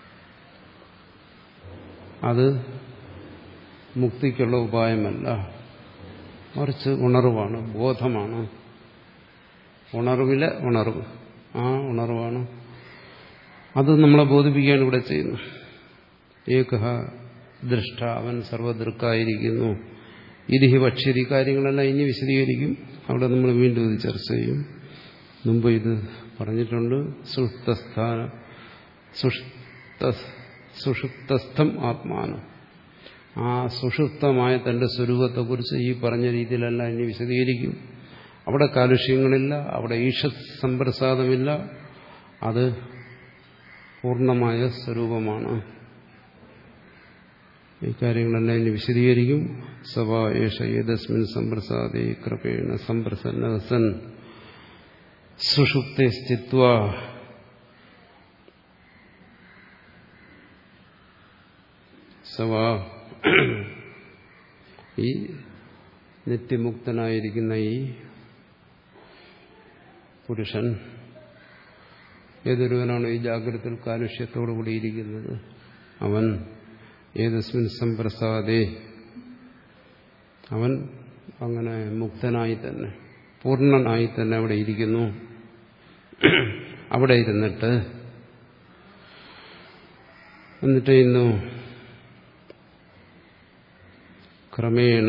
Speaker 1: അത് മുക്തിക്കുള്ള ഉപായമല്ല. മറിച്ച് ഉണർവാണ്, ബോധമാണ്. ഉണർവിലെ ഉണർവ്, ആ ഉണർവാണ്. അത് നമ്മളെ ബോധിപ്പിക്കുകയാണ് ഇവിടെ ചെയ്യുന്നത്. ഏകഹ ദൃഷ്ട, അവൻ സർവദൃക്കായിരിക്കുന്നു. ഇതിഹി ഭക്ഷ്യതി, കാര്യങ്ങളെല്ലാം ഇനി വിശദീകരിക്കും. അവിടെ നമ്മൾ വീണ്ടും ഇത് ചർച്ച ചെയ്യും. മുമ്പ് ഇത് പറഞ്ഞിട്ടുണ്ട്. സുഷുപ്തസ്ഥാന സുഷുപ്തസ്ഥം ആത്മാനം, ആ സുഷുപ്തമായ തന്റെ സ്വരൂപത്തെക്കുറിച്ച് ഈ പറഞ്ഞ രീതിയിലെല്ലാം ഇനി വിശദീകരിക്കും. അവിടെ കാലുഷ്യങ്ങളില്ല, അവിടെ ഈഷത് സമ്പ്രസാദമില്ല. അത് പൂർണ്ണമായ സ്വരൂപമാണ്. ഈ കാര്യങ്ങളെല്ലാം ഇനി വിശദീകരിക്കും. സവാ ഏഷ ഏതസ്മിൻ സമ്പ്രസാദേ ക്രമേണ സമ്പ്രസന്ന സൻ സുഷുപ്തേ സ്ഥിത്വാ സവാ, ഈ നിത്യമുക്തനായിരിക്കുന്ന ഈ പുരുഷൻ, ഏതൊരുവനാണ് ഈ ജാഗ്രതയിൽ കാലുഷ്യത്തോടു കൂടിയിരിക്കുന്നത്, അവൻ ഏതസ്മിൻ സമ്പ്രസാദേ, അവൻ അങ്ങനെ മുക്തനായി തന്നെ പൂർണ്ണനായി തന്നെ അവിടെ ഇരിക്കുന്നു. അവിടെ ഇരുന്നിട്ട് എന്നിട്ട് ഇന്നു ക്രമേണ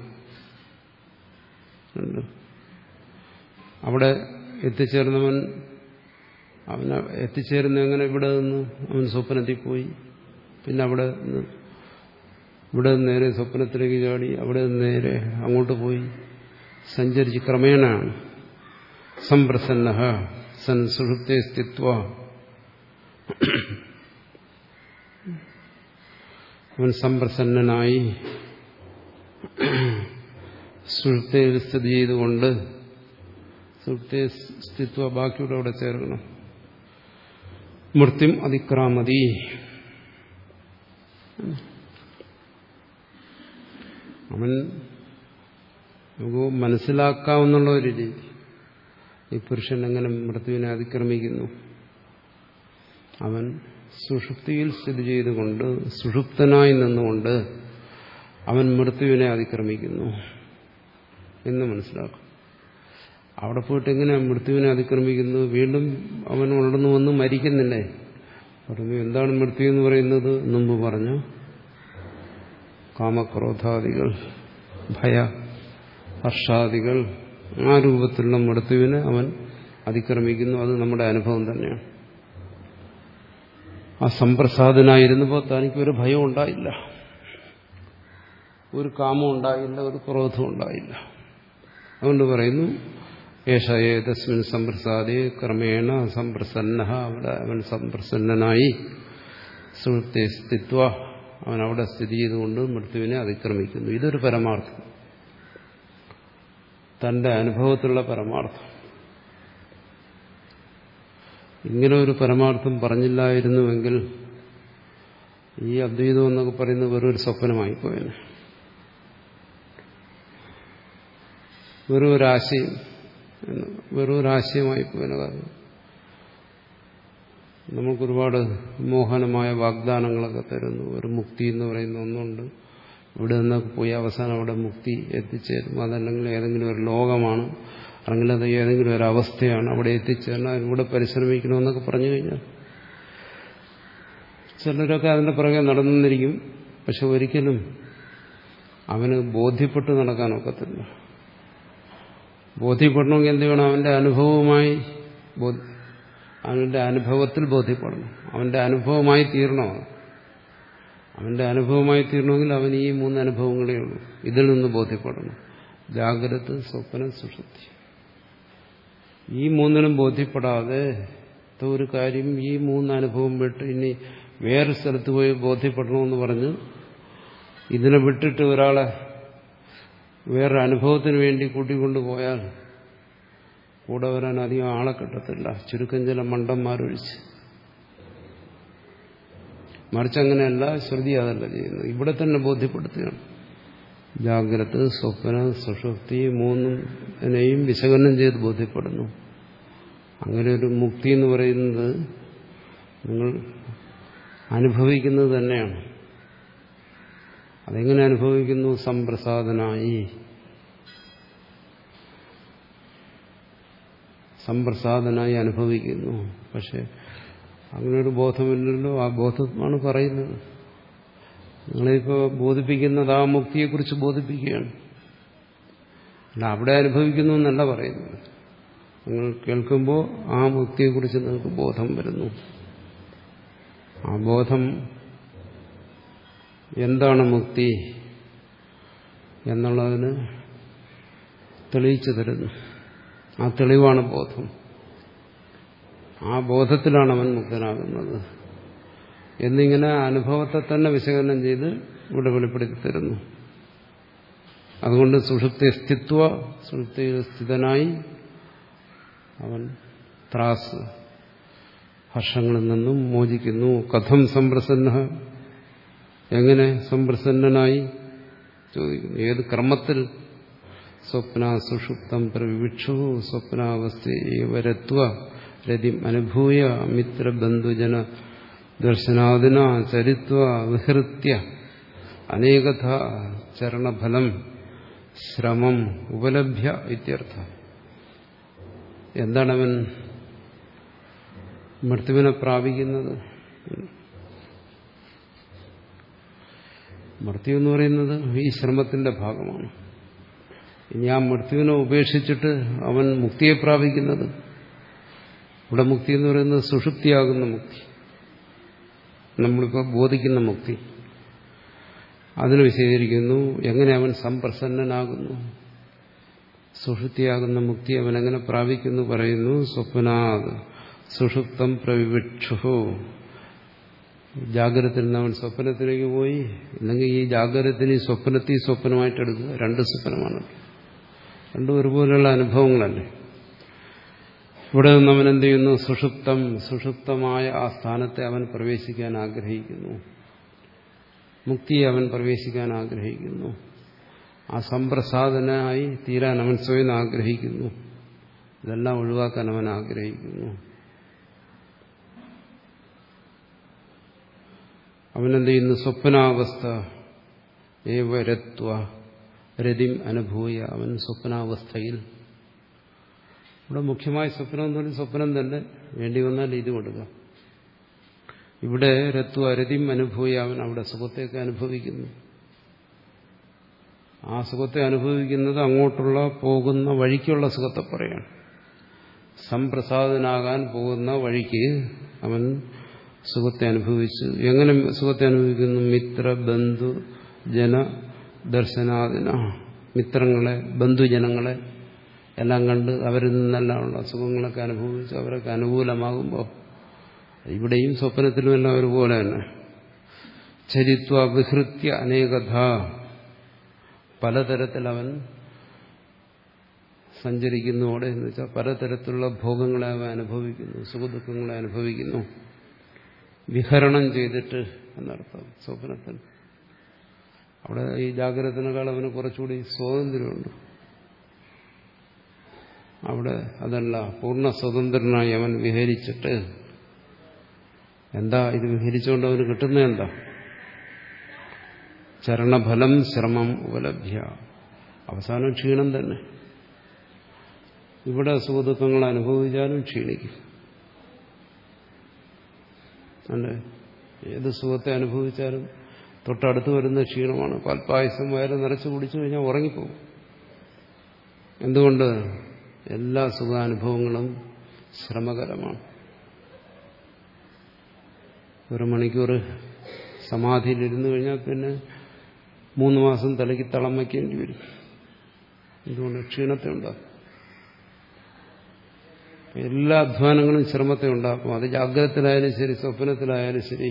Speaker 1: അവിടെ എത്തിച്ചേർന്നവൻ, അവന് എത്തിച്ചേരുന്ന എങ്ങനെ? ഇവിടെ നിന്ന് അവൻ സ്വപ്നത്തിൽ പോയി, പിന്നെ അവിടെ നിന്ന് ഇവിടെ നിന്ന് നേരെ സ്വപ്നത്തിലേക്ക് ചാടി, അവിടെ നിന്ന് നേരെ അങ്ങോട്ട് പോയി സഞ്ചരിച്ച് ക്രമേണയാണ്. സംപ്രസന്ന സൻ സുഷുപ്തേ സ്ഥിത്വാ, അവൻ സംപ്രസന്നനായി സുഷുപ്തയിൽ സ്ഥിതി ചെയ്തുകൊണ്ട്, സുഷുപ്തേ സ്ഥിത്വ ബാക്കിയുടെ അവിടെ ചേർക്കണം. മൃത്യും അതിക്രാമതി, അവൻ നമുക്ക് മനസ്സിലാക്കാവുന്നുള്ള ഒരു രീതി. ഈ പുരുഷൻ എങ്ങനെ മൃത്യുവിനെ അതിക്രമിക്കുന്നു? അവൻ സുഷുപ്തിയിൽ സ്ഥിതി ചെയ്തുകൊണ്ട്, സുഷുപ്തനായി നിന്നുകൊണ്ട് അവൻ മൃത്യുവിനെ അതിക്രമിക്കുന്നു എന്ന് മനസ്സിലാക്കും. അവിടെ പോയിട്ട് എങ്ങനെ മൃത്യുവിനെ അതിക്രമിക്കുന്നു? വീണ്ടും അവൻ ഉണർന്നു വന്ന് മരിക്കുന്നില്ലേ? പറഞ്ഞു. എന്താണ് മൃത്യു എന്ന് പറയുന്നത്? മുമ്പ് പറഞ്ഞു, കാമക്രോധാദികൾ, ഭയ ഹർഷാദികൾ, ആ രൂപത്തിലുള്ള മൃത്യുവിനെ അവൻ അതിക്രമിക്കുന്നു. അത് നമ്മുടെ അനുഭവം തന്നെയാണ്. ആ സംപ്രസാദനായിരുന്നപ്പോൾ തനിക്കൊരു ഭയം ഉണ്ടായില്ല, ഒരു കാമം ഉണ്ടായില്ല, ഒരു ക്രോധം ഉണ്ടായില്ല. അതുകൊണ്ട് പറയുന്നു, ഏഷ ഏതസ്മിൻ സംപ്രസാദേ ക്രമേണ സംപ്രസന്ന, അവിടെ അവൻ സംപ്രസന്നനായി സുഷുപ്തേ സ്ഥിത്വ, അവൻ അവിടെ സ്ഥിതി ചെയ്തുകൊണ്ട് മൃത്യുവിനെ അതിക്രമിക്കുന്നു. ഇതൊരു പരമാർത്ഥം, തന്റെ അനുഭവത്തിലുള്ള പരമാർത്ഥം. ഇങ്ങനെ ഒരു പരമാർത്ഥം പറഞ്ഞില്ലായിരുന്നുവെങ്കിൽ ഈ അദ്വൈതം എന്നൊക്കെ പറയുന്നത് വെറും ഒരു സ്വപ്നമായി പോയേനെ, വെറും ഒരാശയം വെറും ഒരാശയമായി പോയേനെ. കാരണം നമുക്കൊരുപാട് മോഹനമായ വാഗ്ദാനങ്ങളൊക്കെ തരുന്നു. ഒരു മുക്തി എന്ന് പറയുന്ന ഒന്നുണ്ട്, ഇവിടെ നിന്നൊക്കെ പോയി അവസാനം അവിടെ മുക്തി എത്തിച്ചേരും. അതല്ലെങ്കിൽ ഏതെങ്കിലും ഒരു ലോകമാണ്, അല്ലെങ്കിൽ അത് ഏതെങ്കിലും ഒരു അവസ്ഥയാണ്, അവിടെ എത്തിച്ചേർന്നാൽ ഇവിടെ പരിശ്രമിക്കണമെന്നൊക്കെ പറഞ്ഞു കഴിഞ്ഞാൽ ചിലരൊക്കെ അതിൻ്റെ പുറകെ നടന്നിരിക്കും. പക്ഷെ ഒരിക്കലും അവന് ബോധ്യപ്പെട്ട് നടക്കാനൊക്കത്തില്ല. ബോധ്യപ്പെടണമെങ്കിൽ എന്ത് വേണം? അവന്റെ അനുഭവവുമായി അവന്റെ അനുഭവത്തിൽ ബോധ്യപ്പെടണം. അവന്റെ അനുഭവമായി തീരണോ? അവന്റെ അനുഭവമായി തീരണമെങ്കിൽ അവൻ ഈ മൂന്ന് അനുഭവങ്ങളേ ഉള്ളൂ. ഇതിൽ നിന്ന് ബോധ്യപ്പെടണം. ജാഗ്രത, സ്വപ്നം, സുഷുപ്തി. ഈ മൂന്നിനും ബോധ്യപ്പെടാതെ ഒരു കാര്യം ഈ മൂന്ന് അനുഭവം വിട്ട് ഇനി വേറെ സ്ഥലത്ത് പോയി ബോധ്യപ്പെടണമെന്ന് പറഞ്ഞ് ഇതിനെ വിട്ടിട്ട് ഒരാളെ വേറൊരു അനുഭവത്തിന് വേണ്ടി കൂട്ടിക്കൊണ്ടുപോയാൽ കൂടെ വരാൻ അധികം ആളെ കിട്ടത്തില്ല, ചുരുക്കം ചില മണ്ടന്മാരൊഴിച്ച്. മറിച്ച് അങ്ങനെയല്ല, ശ്രുതി അതല്ല ചെയ്യുന്നത്, ഇവിടെ തന്നെ ബോധ്യപ്പെടുത്തുകയാണ്. ജാഗ്രത, സ്വപ്ന, സുഷുപ്തി മൂന്നിനെയും വിശകലനം ചെയ്ത് ബോധ്യപ്പെടുന്നു. അങ്ങനെ ഒരു മുക്തി എന്ന് പറയുന്നത് നിങ്ങൾ അനുഭവിക്കുന്നത് തന്നെയാണ്. അതെങ്ങനെ അനുഭവിക്കുന്നു? സംപ്രസാദനായി. സംപ്രസാദനായി അനുഭവിക്കുന്നു. പക്ഷെ അങ്ങനെ ഒരു ബോധമില്ലല്ലോ. ആ ബോധമാണ് പറയുന്നത്. നിങ്ങളിപ്പോൾ ബോധിപ്പിക്കുന്നത് ആ മുക്തിയെക്കുറിച്ച് ബോധിപ്പിക്കുകയാണ്. അല്ല അവിടെ അനുഭവിക്കുന്നു എന്നല്ല പറയുന്നത്. നിങ്ങൾ കേൾക്കുമ്പോൾ ആ മുക്തിയെക്കുറിച്ച് നിങ്ങൾക്ക് ബോധം വരുന്നു. ആ ബോധം എന്താണ് മുക്തി എന്നുള്ളതിന് തെളിയിച്ചു തരുന്നു. ആ തെളിവാണ് ബോധം. ആ ബോധത്തിലാണ് അവൻ മുക്തനാകുന്നത് എന്നിങ്ങനെ അനുഭവത്തെ തന്നെ വിശകലനം ചെയ്ത് ഇവിടെ വെളിപ്പെടുത്തി തരുന്നു. അതുകൊണ്ട് സുഷുപ്തി സ്ഥിത്വ, സുഷുപ്തിയിൽ സ്ഥിതനായി അവൻ ത്രാസ് ഹർഷങ്ങളിൽ നിന്നും മോചിക്കുന്നു. കഥം സംപ്രസന്ന, എങ്ങനെ സംപ്രസന്നനായി ചോദിക്കുന്നു. ഏത് ക്രമത്തിൽ? സ്വപ്ന സുഷുപ്തം പ്രവിവിക്ഷു സ്വപ്നാവസ്ഥ രതിം അനുഭൂയ മിത്രബന്ധുജന ദർശനാദിന ചരിത്വ വിഹൃത്യ അനേകഥ ചരണഫലം ശ്രമം ഉപലഭ്യ ഇത്യർത്ഥ. എന്താണവൻ മൃത്യുവിനെ പ്രാപിക്കുന്നത്? മൃത്യു എന്ന് പറയുന്നത് ഈ ശ്രമത്തിന്റെ ഭാഗമാണ്. ഇനി ആ മൃത്യുവിനെ ഉപേക്ഷിച്ചിട്ട് അവൻ മുക്തിയെ പ്രാപിക്കുന്നത്, ഇവിടെ മുക്തി എന്ന് പറയുന്നത് സുഷുപ്തിയാകുന്ന മുക്തി, നമ്മളിപ്പോൾ ബോധിക്കുന്ന മുക്തി. അതിന് വിശദീകരിക്കുന്നു. എങ്ങനെ അവൻ സംപ്രസന്നനാകുന്നു, സുഷുപ്തിയാകുന്ന മുക്തി അവൻ എങ്ങനെ പ്രാപിക്കുന്നു പറയുന്നു. സ്വപ്നാത് സുഷുപ്തം പ്രവിവക്ഷു, ജാഗ്രതത്തിൽ നിന്ന് അവൻ സ്വപ്നത്തിലേക്ക് പോയി. അല്ലെങ്കിൽ ഈ ജാഗ്രതത്തിന് ഈ സ്വപ്നത്തിൽ സ്വപ്നമായിട്ടെടുക്കുക. രണ്ട് സ്വപ്നമാണ്, രണ്ടും ഒരുപോലെയുള്ള അനുഭവങ്ങളല്ലേ. ഇവിടെ നിന്ന് അവൻ എന്ത് ചെയ്യുന്നു? സുഷുപ്തം, സുഷുപ്തമായ ആ സ്ഥാനത്തെ അവൻ പ്രവേശിക്കാൻ ആഗ്രഹിക്കുന്നു. മുക്തിയെ അവൻ പ്രവേശിക്കാൻ ആഗ്രഹിക്കുന്നു. ആ സംപ്രസാദനായി തീരാൻ അവൻ സ്വയം ആഗ്രഹിക്കുന്നു. ഇതെല്ലാം ഒഴിവാക്കാൻ അവൻ ആഗ്രഹിക്കുന്നു. അവനെന്ത് ചെയ്യുന്നു? സ്വപ്നാവസ്ഥ ഏവരത്വ രതിം അനുഭൂയ, അവൻ സ്വപ്നാവസ്ഥയിൽ. ഇവിടെ മുഖ്യമായ സ്വപ്നം എന്ന് പറഞ്ഞാൽ സ്വപ്നം തന്നെ, വേണ്ടി വന്നാൽ ഇത് കൊടുക്കാം. ഇവിടെ രത്വ രതിം അനുഭൂയ, അവൻ അവിടെ സുഖത്തെയൊക്കെ അനുഭവിക്കുന്നു. ആ സുഖത്തെ അനുഭവിക്കുന്നത് അങ്ങോട്ടുള്ള പോകുന്ന വഴിക്കുള്ള സുഖത്തെ പറയാണ്. സംപ്രസാദനാകാൻ പോകുന്ന വഴിക്ക് അവൻ സുഖത്തെ അനുഭവിച്ചു. എങ്ങനെ സുഖത്തെ അനുഭവിക്കുന്നു? മിത്ര ബന്ധു ജന ദർശനാദിന, മിത്രങ്ങളെ ബന്ധുജനങ്ങളെ എല്ലാം കണ്ട് അവരിൽ നിന്നെല്ലാമുള്ള സുഖങ്ങളൊക്കെ അനുഭവിച്ച് അവരൊക്കെ അനുകൂലമാകുമ്പോൾ ഇവിടെയും സ്വപ്നത്തിലുമെല്ലാം ഒരുപോലെ തന്നെ. ചരിത്വ വിഹൃത്യ അനേകഥ, പലതരത്തിൽ അവൻ സഞ്ചരിക്കുന്നു. അവിടെ എന്ന് വെച്ചാൽ പലതരത്തിലുള്ള ഭോഗങ്ങളെ അവൻ അനുഭവിക്കുന്നു, സുഖദുഃഖങ്ങളെ അനുഭവിക്കുന്നു. വിഹരണം ചെയ്തിട്ട് എന്നർത്ഥം സ്വപ്നത്തിൽ. അവിടെ ഈ ജാഗ്രതത്തിനേക്കാൾ അവന് കുറച്ചുകൂടി സ്വാതന്ത്ര്യമുണ്ട്. അവിടെ അതല്ല, പൂർണ്ണ സ്വതന്ത്രനായി അവൻ വിഹരിച്ചിട്ട് എന്താ ഇത് വിഹരിച്ചുകൊണ്ട് അവന് കിട്ടുന്നത്? എന്താ? ചരണഫലം ശ്രമം ഉപലഭ്യ, അവസാനം ക്ഷീണം തന്നെ. ഇവിടെ സുഖദുഃഖങ്ങൾ അനുഭവിച്ചാലും ക്ഷീണിക്കും അല്ലേ? ഏത് സുഖത്തെ അനുഭവിച്ചാലും തൊട്ടടുത്ത് വരുന്ന ക്ഷീണമാണ്. പാൽപ്പായസം വയറ് നിറച്ച് കുടിച്ചു കഴിഞ്ഞാൽ ഉറങ്ങിപ്പോകും. എന്തുകൊണ്ട്? എല്ലാ സുഖാനുഭവങ്ങളും ശ്രമകരമാണ്. ഒരു മണിക്കൂർ സമാധിയിലിരുന്നു കഴിഞ്ഞാൽ പിന്നെ മൂന്ന് മാസം തലയ്ക്ക് തളം വയ്ക്കേണ്ടി വരും. എന്തുകൊണ്ട്? ക്ഷീണത്തെ ഉണ്ടാകും. എല്ലാ അധ്വാനങ്ങളും ശ്രമത്തെ ഉണ്ടാക്കും. അത് ജാഗ്രതത്തിലായാലും ശരി, സ്വപ്നത്തിലായാലും ശരി.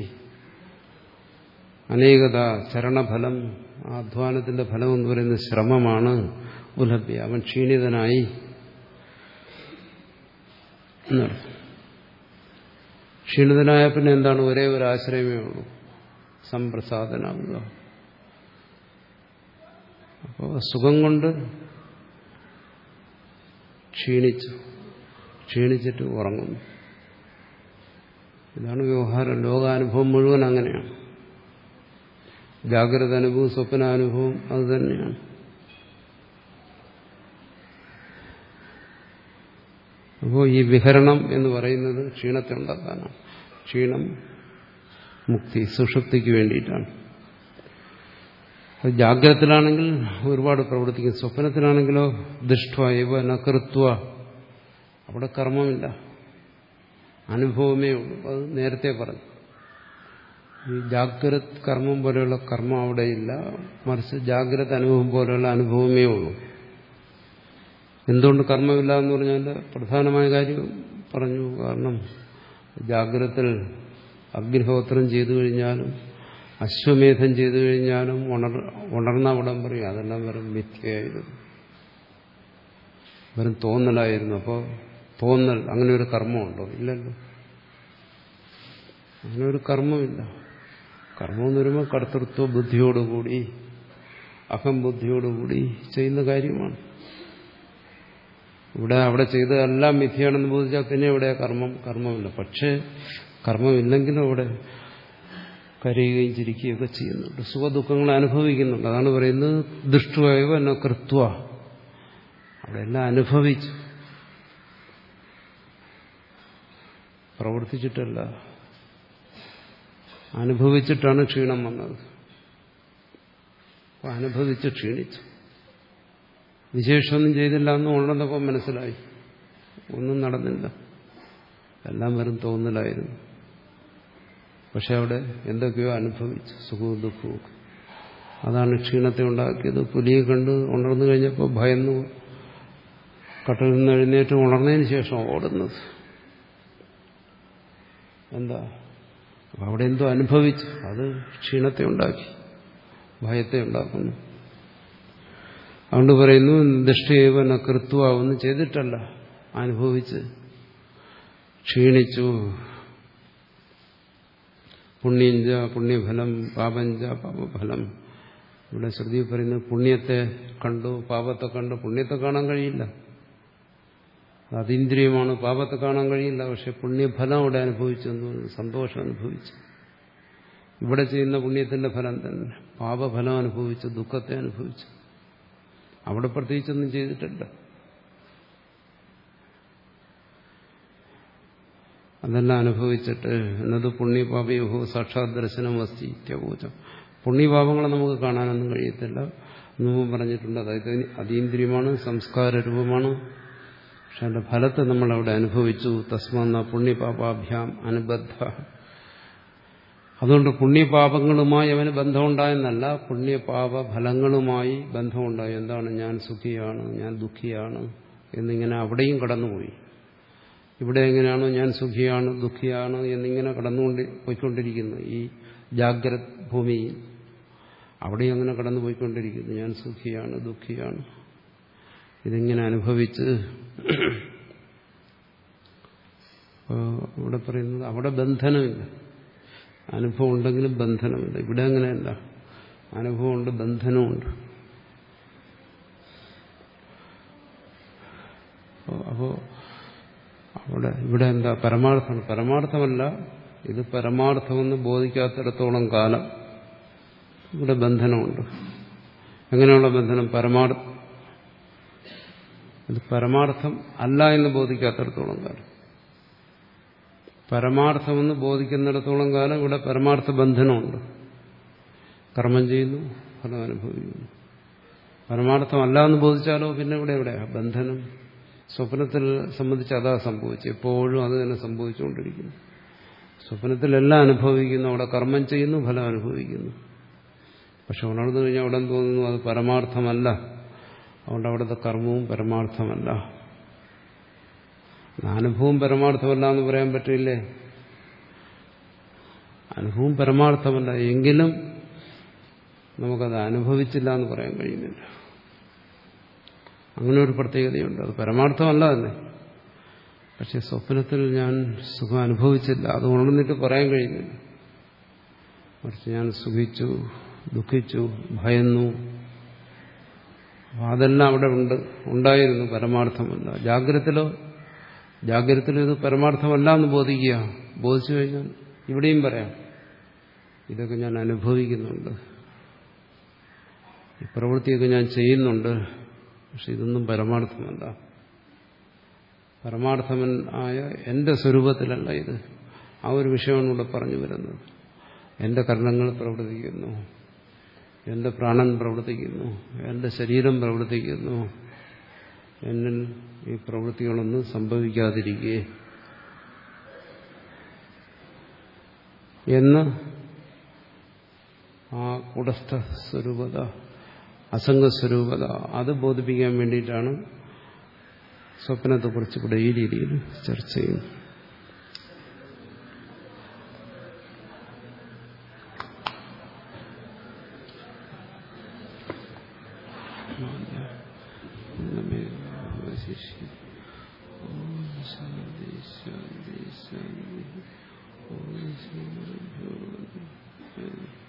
Speaker 1: അനേകത ചരണഫലം, ആ അധ്വാനത്തിന്റെ ഫലം എന്ന് പറയുന്നത് ശ്രമമാണ്. ഉലഭ്യ, അവൻ ക്ഷീണിതനായി എന്നർത്ഥം. ക്ഷീണിതനായ പിന്നെ എന്താണ്? ഒരേ ഒരു ആശ്രയമേ ഉള്ളൂ, സംപ്രസാദനാവുക. അപ്പോൾ സുഖം കൊണ്ട് ക്ഷീണിച്ചു, ക്ഷീണിച്ചിട്ട് ഉറങ്ങുന്നു. ഇതാണ് വ്യവഹാരം. ലോകാനുഭവം മുഴുവൻ അങ്ങനെയാണ്. ജാഗ്രത അനുഭവം, സ്വപ്നാനുഭവം അത് തന്നെയാണ്. അപ്പോൾ ഈ വിഹരണം എന്ന് പറയുന്നത് ക്ഷീണത്തെ ഉണ്ടാക്കാനാണ്. ക്ഷീണം മുക്തി, സുഷുപ്തിക്ക് വേണ്ടിയിട്ടാണ്. അത് ജാഗ്രതത്തിലാണെങ്കിൽ ഒരുപാട് പ്രവർത്തിക്കും. സ്വപ്നത്തിലാണെങ്കിലോ ദൃഷ്ട്വ നകൃത്വ, അവിടെ കർമ്മമില്ല, അനുഭവമേ ഉള്ളൂ. അത് നേരത്തെ പറഞ്ഞു. ഈ ജാഗ്രത കർമ്മം പോലെയുള്ള കർമ്മം അവിടെയില്ല, മറിച്ച് ജാഗ്രത അനുഭവം പോലെയുള്ള അനുഭവമേ ഉള്ളൂ. എന്തുകൊണ്ട് കർമ്മമില്ല എന്ന് പറഞ്ഞാൽ പ്രധാനമായ കാര്യം പറഞ്ഞു. കാരണം ജാഗ്രതത്തിൽ അഗ്നിഹോത്രം ചെയ്തു കഴിഞ്ഞാലും അശ്വമേധം ചെയ്തു കഴിഞ്ഞാലും ഉണർ ഉണർന്ന അവിടം പറയും അതെല്ലാം വെറും മിഥ്യയായിരുന്നു, വെറും തോന്നലായിരുന്നു. അപ്പോൾ തോന്നൽ അങ്ങനെ ഒരു കർമ്മമുണ്ടോ? ഇല്ലല്ലോ. അങ്ങനെ ഒരു കർമ്മമില്ല. കർമ്മം എന്ന് പറയുമ്പോൾ കർത്തൃത്വ ബുദ്ധിയോടുകൂടി, അഹം ബുദ്ധിയോടുകൂടി ചെയ്യുന്ന കാര്യമാണ്. ഇവിടെ അവിടെ ചെയ്തതെല്ലാം മിഥ്യയാണെന്ന് ബോധിച്ചാൽ പിന്നെ ഇവിടെ കർമ്മം കർമ്മമില്ല. പക്ഷേ കർമ്മമില്ലെങ്കിലും അവിടെ കരയുകയും ചിരിക്കുകയൊക്കെ ചെയ്യുന്നുണ്ട്, സുഖദുഃഖങ്ങൾ അനുഭവിക്കുന്നുണ്ട്. അതാണ് പറയുന്നത് ദൃഷ്ടുവായവ എന്ന കൃത്വ, അവിടെ എല്ലാം അനുഭവിച്ചു, പ്രവർത്തിച്ചിട്ടല്ല, അനുഭവിച്ചിട്ടാണ് ക്ഷീണം വന്നത്. അപ്പോൾ അനുഭവിച്ച് ക്ഷീണിച്ചു. വിശേഷമൊന്നും ചെയ്തില്ല എന്ന് ഉണർന്നപ്പോൾ മനസ്സിലായി ഒന്നും നടന്നില്ല, എല്ലാം വെറും തോന്നലായിരുന്നു. പക്ഷെ അവിടെ എന്തൊക്കെയോ അനുഭവിച്ചു, സുഖവും ദുഃഖവും. അതാണ് ക്ഷീണത്തെ ഉണ്ടാക്കിയത്. പുലിയെ കണ്ട് ഉണർന്നു കഴിഞ്ഞപ്പോൾ ഭയന്നു കട്ടിൽ നിന്ന് എഴുന്നേറ്റ് ഉണർന്നതിന് ശേഷം ഓടുന്നത്. എന്താ? അവിടെ എന്തോ അനുഭവിച്ചു, അത് ക്ഷീണത്തെ ഉണ്ടാക്കി, ഭയത്തെ ഉണ്ടാക്കുന്നു. അതുകൊണ്ട് പറയുന്നു ദൃഷ്ടിയേവ കൃത്വ, ഒന്നും ചെയ്തിട്ടല്ല, അനുഭവിച്ച് ക്ഷീണിച്ചു. പുണ്യഞ്ച പുണ്യഫലം, പാപഞ്ച പാപഫലം. ഇവിടെ ശ്രുതി പറയുന്നത് പുണ്യത്തെ കണ്ടു, പാപത്തെ കണ്ടു. പുണ്യത്തെ കാണാൻ കഴിയില്ല, അതീന്ദ്രിയമാണ്. പാപത്തെ കാണാൻ കഴിയില്ല. പക്ഷെ പുണ്യഫലം അവിടെ അനുഭവിച്ചു എന്ന് പറഞ്ഞു, സന്തോഷം അനുഭവിച്ചു. ഇവിടെ ചെയ്യുന്ന പുണ്യത്തിന്റെ ഫലം തന്നെ. പാപഫലം അനുഭവിച്ചു, ദുഃഖത്തെ അനുഭവിച്ചു. അവിടെ പ്രത്യേകിച്ചൊന്നും ചെയ്തിട്ടില്ല. അതെല്ലാം അനുഭവിച്ചിട്ട് എന്നത് പുണ്യപാപയോഹോ സാക്ഷാത് ദർശനം വസ്തി ഇത്യപൂജം. പുണ്യപാപങ്ങളെ നമുക്ക് കാണാനൊന്നും കഴിയത്തില്ല. മുമ്പ് പറഞ്ഞിട്ടുണ്ട്, അതായത് അതീന്ദ്രിയമാണ്, സംസ്കാര രൂപമാണ്. പക്ഷെ അതിന്റെ ഫലത്തെ നമ്മളവിടെ അനുഭവിച്ചു. തസ്മാന്ന പുണ്യപാപാഭ്യാം അനുബദ്ധ. അതുകൊണ്ട് പുണ്യപാപങ്ങളുമായി അവന് ബന്ധമുണ്ടായെന്നല്ല, പുണ്യപാപ ഫലങ്ങളുമായി ബന്ധമുണ്ടായി. എന്താണ്? ഞാൻ സുഖിയാണ്, ഞാൻ ദുഃഖിയാണ് എന്നിങ്ങനെ അവിടെയും കടന്നുപോയി. ഇവിടെ എങ്ങനെയാണോ ഞാൻ സുഖിയാണ് ദുഃഖിയാണ് എന്നിങ്ങനെ കടന്നുകൊണ്ട് പോയിക്കൊണ്ടിരിക്കുന്നു ഈ ജാഗ്രത ഭൂമിയിൽ, അവിടെയും അങ്ങനെ കടന്നുപോയിക്കൊണ്ടിരിക്കുന്നു. ഞാൻ സുഖിയാണ് ദുഃഖിയാണ് ഇതിങ്ങനെ അനുഭവിച്ച്. ഇവിടെ പറയുന്നത് അവിടെ ബന്ധനമില്ല, അനുഭവം ഉണ്ടെങ്കിലും ബന്ധനമില്ല. ഇവിടെ അങ്ങനെയല്ല, അനുഭവമുണ്ട്, ബന്ധനമുണ്ട്. അപ്പോ അവിടെ ഇവിടെ എന്താ? പരമാർത്ഥമാണ്. പരമാർത്ഥമല്ല, ഇത് പരമാർത്ഥമെന്ന് ബോധിക്കാത്തിടത്തോളം കാലം ഇവിടെ ബന്ധനമുണ്ട്. എങ്ങനെയുള്ള ബന്ധനം? പരമാർത്ഥ ഇത് പരമാർത്ഥം അല്ല എന്ന് ബോധിക്കാത്തിടത്തോളം കാലം. പരമാർത്ഥമെന്ന് ബോധിക്കുന്നിടത്തോളം കാലം ഇവിടെ പരമാർത്ഥ ബന്ധനമുണ്ട്. കർമ്മം ചെയ്യുന്നു, ഫലം അനുഭവിക്കുന്നു. പരമാർത്ഥമല്ല എന്ന് ബോധിച്ചാലോ പിന്നെ ഇവിടെ എവിടെയാ ബന്ധനം? സ്വപ്നത്തിൽ സംബന്ധിച്ച് അതാ സംഭവിച്ചു, എപ്പോഴും അത് തന്നെ സംഭവിച്ചുകൊണ്ടിരിക്കുന്നു. സ്വപ്നത്തിലെല്ലാം അനുഭവിക്കുന്നു, അവിടെ കർമ്മം ചെയ്യുന്നു, ഫലം അനുഭവിക്കുന്നു. പക്ഷെ ഉണർന്നു കഴിഞ്ഞാൽ അവിടെ തോന്നുന്നു അത് പരമാർത്ഥമല്ല, അതുകൊണ്ട് അവിടുത്തെ കർമ്മവും പരമാർത്ഥമല്ല. അനുഭവം പരമാർത്ഥമല്ല എന്ന് പറയാൻ പറ്റില്ലേ? അനുഭവം പരമാർത്ഥമല്ല, എങ്കിലും നമുക്കത് അനുഭവിച്ചില്ല എന്ന് പറയാൻ കഴിയുന്നില്ല. അങ്ങനെ ഒരു പ്രത്യേകതയുണ്ട്. അത് പരമാർത്ഥമല്ല തന്നെ. പക്ഷെ സ്വപ്നത്തിൽ ഞാൻ സുഖം അനുഭവിച്ചില്ല, അത് ഉണർന്നിട്ട് പറയാൻ കഴിയുന്നില്ല. മറിച്ച് ഞാൻ സുഖിച്ചു, ദുഃഖിച്ചു, ഭയന്നു, അതെല്ലാം അവിടെ ഉണ്ട്, ഉണ്ടായിരുന്നു, പരമാർത്ഥമല്ല. ജാഗ്രതത്തിലോ ജാഗ്രതത്തിലോ ഇത് പരമാർത്ഥമല്ല എന്ന് ബോധിക്കുക. ബോധിച്ചു കഴിഞ്ഞാൽ ഇവിടെയും പറയാം, ഇതൊക്കെ ഞാൻ അനുഭവിക്കുന്നുണ്ട്, ഈ പ്രവൃത്തിയൊക്കെ ഞാൻ ചെയ്യുന്നുണ്ട്, പക്ഷെ ഇതൊന്നും പരമാർത്ഥമല്ല. പരമാർത്ഥമായ എന്റെ സ്വരൂപത്തിലല്ല ഇത്. ആ ഒരു വിഷയമാണ് ഇവിടെ പറഞ്ഞു വരുന്നത്. എന്റെ കർണങ്ങൾ പ്രവർത്തിക്കുന്നു, എന്റെ പ്രാണൻ പ്രവർത്തിക്കുന്നു, എന്റെ ശരീരം പ്രവർത്തിക്കുന്നു, എന്നിൽ ഈ പ്രവൃത്തികളൊന്നും സംഭവിക്കാതിരിക്കേ എന്ന് ആ കൂടസ്ഥ സ്വരൂപത, അസംഗസ്വരൂപത, അത് ബോധിപ്പിക്കാൻ വേണ്ടിയിട്ടാണ് സ്വപ്നത്തെക്കുറിച്ച് ഇവിടെ ഈ രീതിയിൽ ചർച്ച ചെയ്യുന്നത്. ശാന്തി ശാന്തി ശാന്തി.